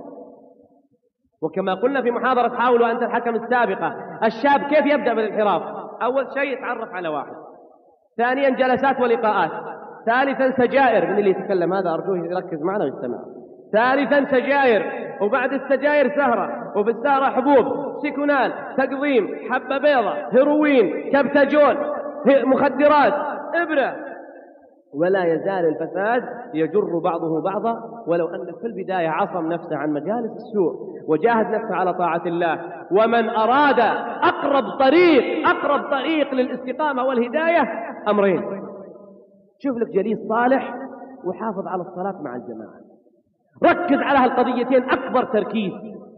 وكما قلنا في محاضرة حاولوا أن تتحكم السابقة، الشاب كيف يبدأ بالانحراف؟ أول شيء يتعرف على واحد، ثانيا جلسات ولقاءات، ثالثا سجائر. من اللي يتكلم هذا أرجوه يركز معنا ويستمع. ثالثا سجائر، وبعد السجائر سهرة، وفي السهرة حبوب، سيكونال، تقضيم، حبة بيضة، هيروين، كبتاجون، مخدرات، إبرة. ولا يزال الفساد يجر بعضه بعضا، ولو أن في البداية عصم نفسه عن مجالس السوء وجاهد نفسه على طاعة الله. ومن أراد أقرب طريق للاستقامة والهداية أمرين: شوف لك جليس صالح وحافظ على الصلاة مع الجماعة، ركز على هالقضيتين أكبر تركيز.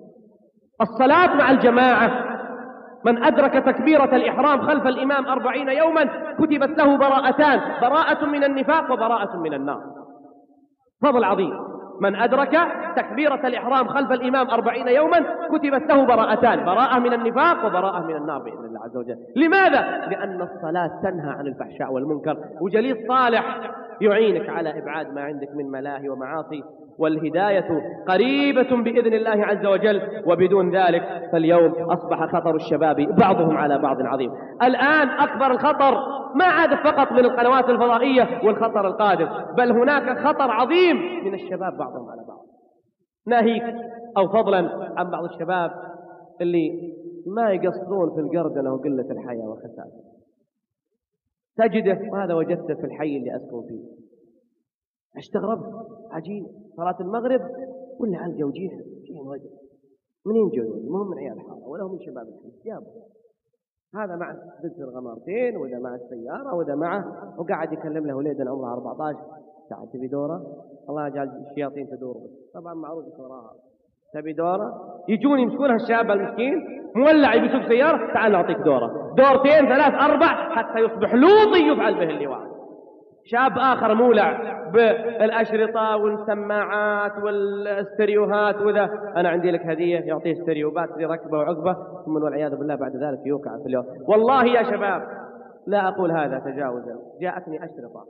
الصلاة مع الجماعة، من أدرك تكبيرة الإحرام خلف الإمام 40 يوما كتبت له براءتان: براءة من النفاق وبراءة من النار. فضل عظيم. من أدرك تكبيرة الإحرام خلف الإمام 40 يوما كتبت له براءتان: براءة من النفاق وبراءة من النار بإذن الله عز وجل. لماذا؟ لأن الصلاة تنهى عن الفحشاء والمنكر، وجليس صالح يعينك على إبعاد ما عندك من ملاهي ومعاصي، والهداية قريبة بإذن الله عز وجل. وبدون ذلك فاليوم أصبح خطر الشباب بعضهم على بعض عظيم. الآن أكبر الخطر ما عاد فقط من القنوات الفضائية والخطر القادم، بل هناك خطر عظيم من الشباب بعضهم على بعض. ناهيك أو فضلا عن بعض الشباب اللي ما يقصرون في القردنة وقلة الحياة وخساسة. تجده، وهذا وجدته في الحي اللي أسكن فيه، استغربت عجيب، صلاة المغرب ولا علقة وجيها شيء رجل منين جاوا؟ ما هم من عيال الحارة ولا هم من شباب الحي، جابوا هذا مع بنت الغمارتين وذا مع السيارة وذا معه، وقاعد يكلم له وليدا عمرها 14 تعال تبي دورة؟ الله يجعل الشياطين تدور، طبعا معروف وراها تبي دورة، يجون يمسكونها الشاب المسكين مولع يبي سيارة، تعال نعطيك دورة، دورتين ثلاث أربع حتى يصبح لوطي يفعل به اللواء. شاب آخر مولع بالأشرطة والسماعات والاستريوهات وذا، أنا عندي لك هدية، يعطيه استريو باتري ركبة وعقبة، ثم والعياذ بالله بعد ذلك يوقع في اليوم. والله يا شباب لا أقول هذا تجاوزا، جاءتني أشرطة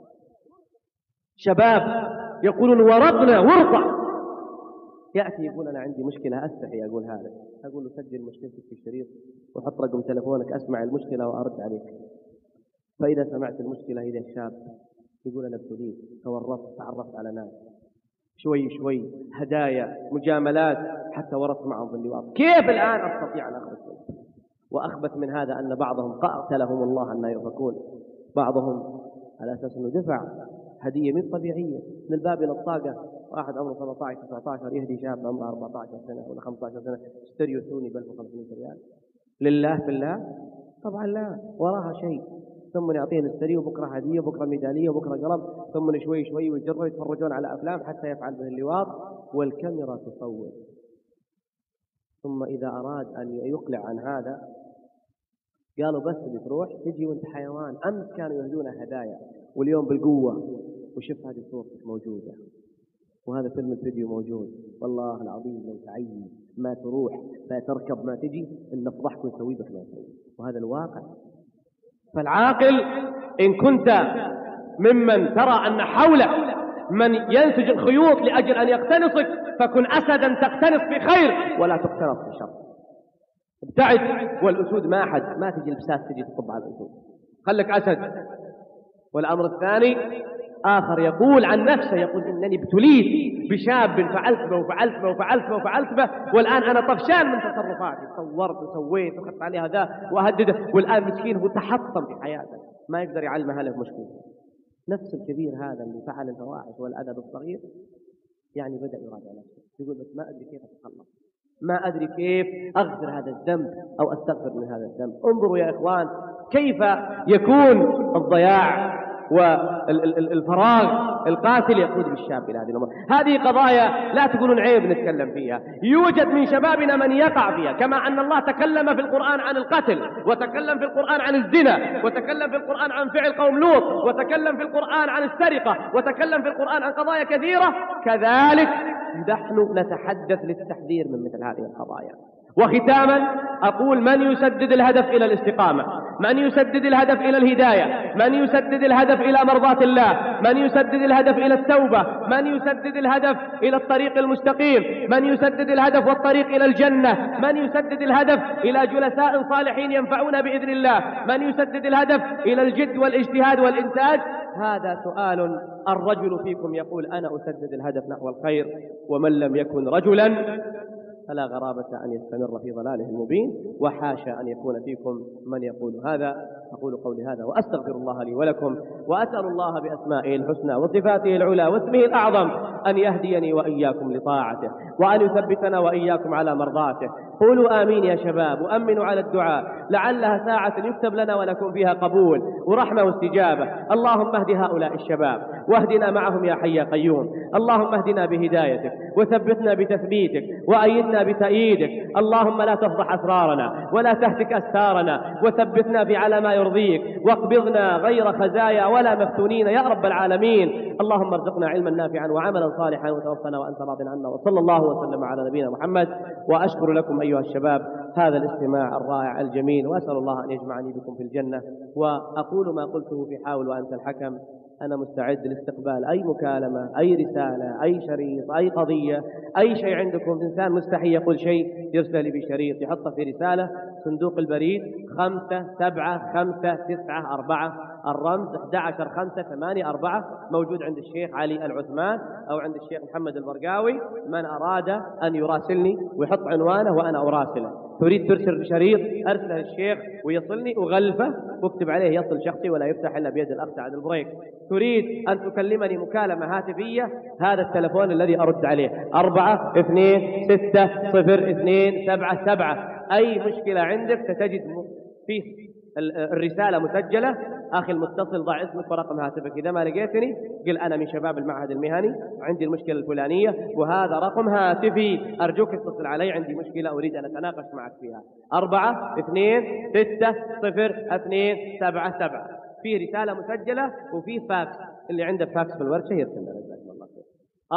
شباب يقولون ورطنا ورطة، يأتي يقول أنا عندي مشكلة أستحي أقول هذا، أقول له سجل مشكلتك في الشريط وحط رقم تلفونك أسمع المشكلة وأرد عليك. فإذا سمعت المشكلة إذا الشاب يقول أنا ابتليت، تورطت، تعرفت على ناس، شوي شوي هدايا مجاملات حتى ورطت معهم في اللواط. كيف الآن أستطيع أن أخرج منه؟ وأخبث من هذا أن بعضهم قاتلهم الله أن يؤفكون، بعضهم على أساس أنه دفع هدية من طبيعية من الباب إلى الطاقة، واحد عمره 17 19 يهدي شاب عمره 14 سنة ولا 15 سنة اشتري ثوني ب 1500 ريال لله في الله؟ طبعا لا، وراها شيء. ثم يعطيه السري وبكره هديه وبكره ميداليه وبكره قلم، ثم شوي شوي ويجروا يتفرجون على افلام حتى يفعل به اللواط والكاميرا تصور. ثم اذا اراد ان يقلع عن هذا قالوا بس بتروح تجي وانت حيوان. امس كانوا يهدون هدايا واليوم بالقوه، وشوف هذه صورتك موجوده وهذا فيلم الفيديو موجود. والله العظيم لو تعين ما تروح لا تركب ما تجي ان نفضحك ونسوي بك ما تسوي، وهذا الواقع. فالعاقل إن كنت ممن ترى أن حولك من ينسج الخيوط لأجل أن يقتنصك فكن أسدا تقتنص بخير ولا تقتنص بشر. ابتعد. والأسود ما تجي البساس تجي تطب على الأسود، خلك أسد. والأمر الثاني آخر يقول عن نفسه، يقول إنني ابتليت بشاب فعلت به وفعلت به وفعلت به وفعلت به والآن أنا طفشان من تصرفاتي، صورت وسويت وخدت عليه هذا وأهدده، والآن مسكين هو تحطم في حياته ما يقدر يعلم أهله مشكلة. نفس الكبير هذا اللي فعل الفواحش والأدب الصغير يعني بدأ يراجع نفسه، يقول بس ما أدري كيف أتخلص، ما أدري كيف أغفر هذا الذنب أو أستغفر من هذا الذنب. انظروا يا إخوان كيف يكون الضياع والفراغ القاتل يقود بالشاب إلى هذه الأمور. هذه قضايا لا تقولون عيب نتكلم فيها، يوجد من شبابنا من يقع فيها، كما أن الله تكلم في القرآن عن القتل، وتكلم في القرآن عن الزنا، وتكلم في القرآن عن فعل قوم لوط، وتكلم في القرآن عن السرقة، وتكلم في القرآن عن قضايا كثيرة. كذلك نحن نتحدث للتحذير من مثل هذه القضايا. وختاما أقول من يسدد الهدف إلى الاستقامة، من يسدد الهدف إلى الهداية، من يسدد الهدف إلى مرضاة الله، من يسدد الهدف إلى التوبة، من يسدد الهدف إلى الطريق المستقيم، من يسدد الهدف والطريق إلى الجنة، من يسدد الهدف إلى جلساء صالحين ينفعون بإذن الله، من يسدد الهدف إلى الجد والاجتهاد والإنتاج. هذا سؤال الرجل فيكم يقول أنا أسدد الهدف نحو الخير، ومن لم يكن رجلا فلا غرابة أن يستمر في ضلاله المبين، وحاشا أن يكون فيكم من يقول هذا. أقول قولي هذا وأستغفر الله لي ولكم، وأسأل الله بأسمائه الحسنى وصفاته العلى واسمه الأعظم أن يهديني وإياكم لطاعته، وأن يثبتنا وإياكم على مرضاته. قولوا آمين يا شباب، وأمنوا على الدعاء لعلها ساعة يكتب لنا ولكم فيها قبول ورحمة واستجابة. اللهم اهد هؤلاء الشباب واهدنا معهم يا حي يا قيوم. اللهم اهدنا بهدايتك وثبتنا بتثبيتك وأيدنا بتأييدك. اللهم لا تفضح أسرارنا ولا تهتك أستارنا، وثبتنا في على ما يرضيك، واقبضنا غير خزايا ولا مفتونين يا رب العالمين. اللهم ارزقنا علما نافعا وعملا صالحا وتوفنا وأنت راض عنا. وصلى الله وسلم على نبينا محمد. وأشكر لكم أيها الشباب هذا الاستماع الرائع الجميل، وأسأل الله أن يجمعني بكم في الجنة. وأقول ما قلته في حاول وأنت الحكم، أنا مستعد لاستقبال أي مكالمة، أي رسالة، أي شريط، أي قضية، أي شيء عندكم. إنسان مستحي يقول شيء يرسل لي بشريط يحطه في رسالة. صندوق البريد 575594، الرمز 11584، موجود عند الشيخ علي العثمان أو عند الشيخ محمد البرقاوي. من أراد أن يراسلني ويحط عنوانه وأنا أراسله. تريد ترسل شريط أرسله للشيخ ويصلني أغلفه واكتب عليه يصل شخصي ولا يفتح إلا بيد الأخ سعد البريك. تريد أن تكلمني مكالمة هاتفية، هذا التلفون الذي أرد عليه 42600277. أي مشكلة عندك ستجد فيه الرسالة مسجلة. أخي المتصل ضع اسمك ورقم هاتفك، إذا ما لقيتني قل أنا من شباب المعهد المهني عندي المشكلة الفلانية وهذا رقم هاتفي، أرجوك اتصل علي عندي مشكلة أريد أن أتناقش معك فيها. 42600277. في رسالة مسجلة وفي فاكس، اللي عنده فاكس في الورشة يرسل لنا جزاكم الله خير.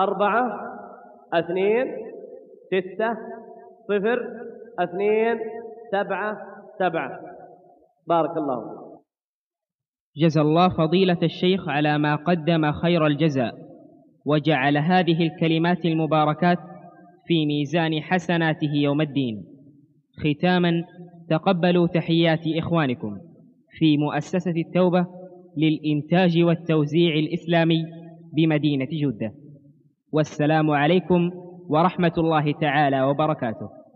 42600277. بارك الله فيك. جزى الله فضيلة الشيخ على ما قدم خير الجزاء، وجعل هذه الكلمات المباركات في ميزان حسناته يوم الدين. ختاما، تقبلوا تحيات إخوانكم في مؤسسة التوبة للإنتاج والتوزيع الإسلامي بمدينة جدة، والسلام عليكم ورحمة الله تعالى وبركاته.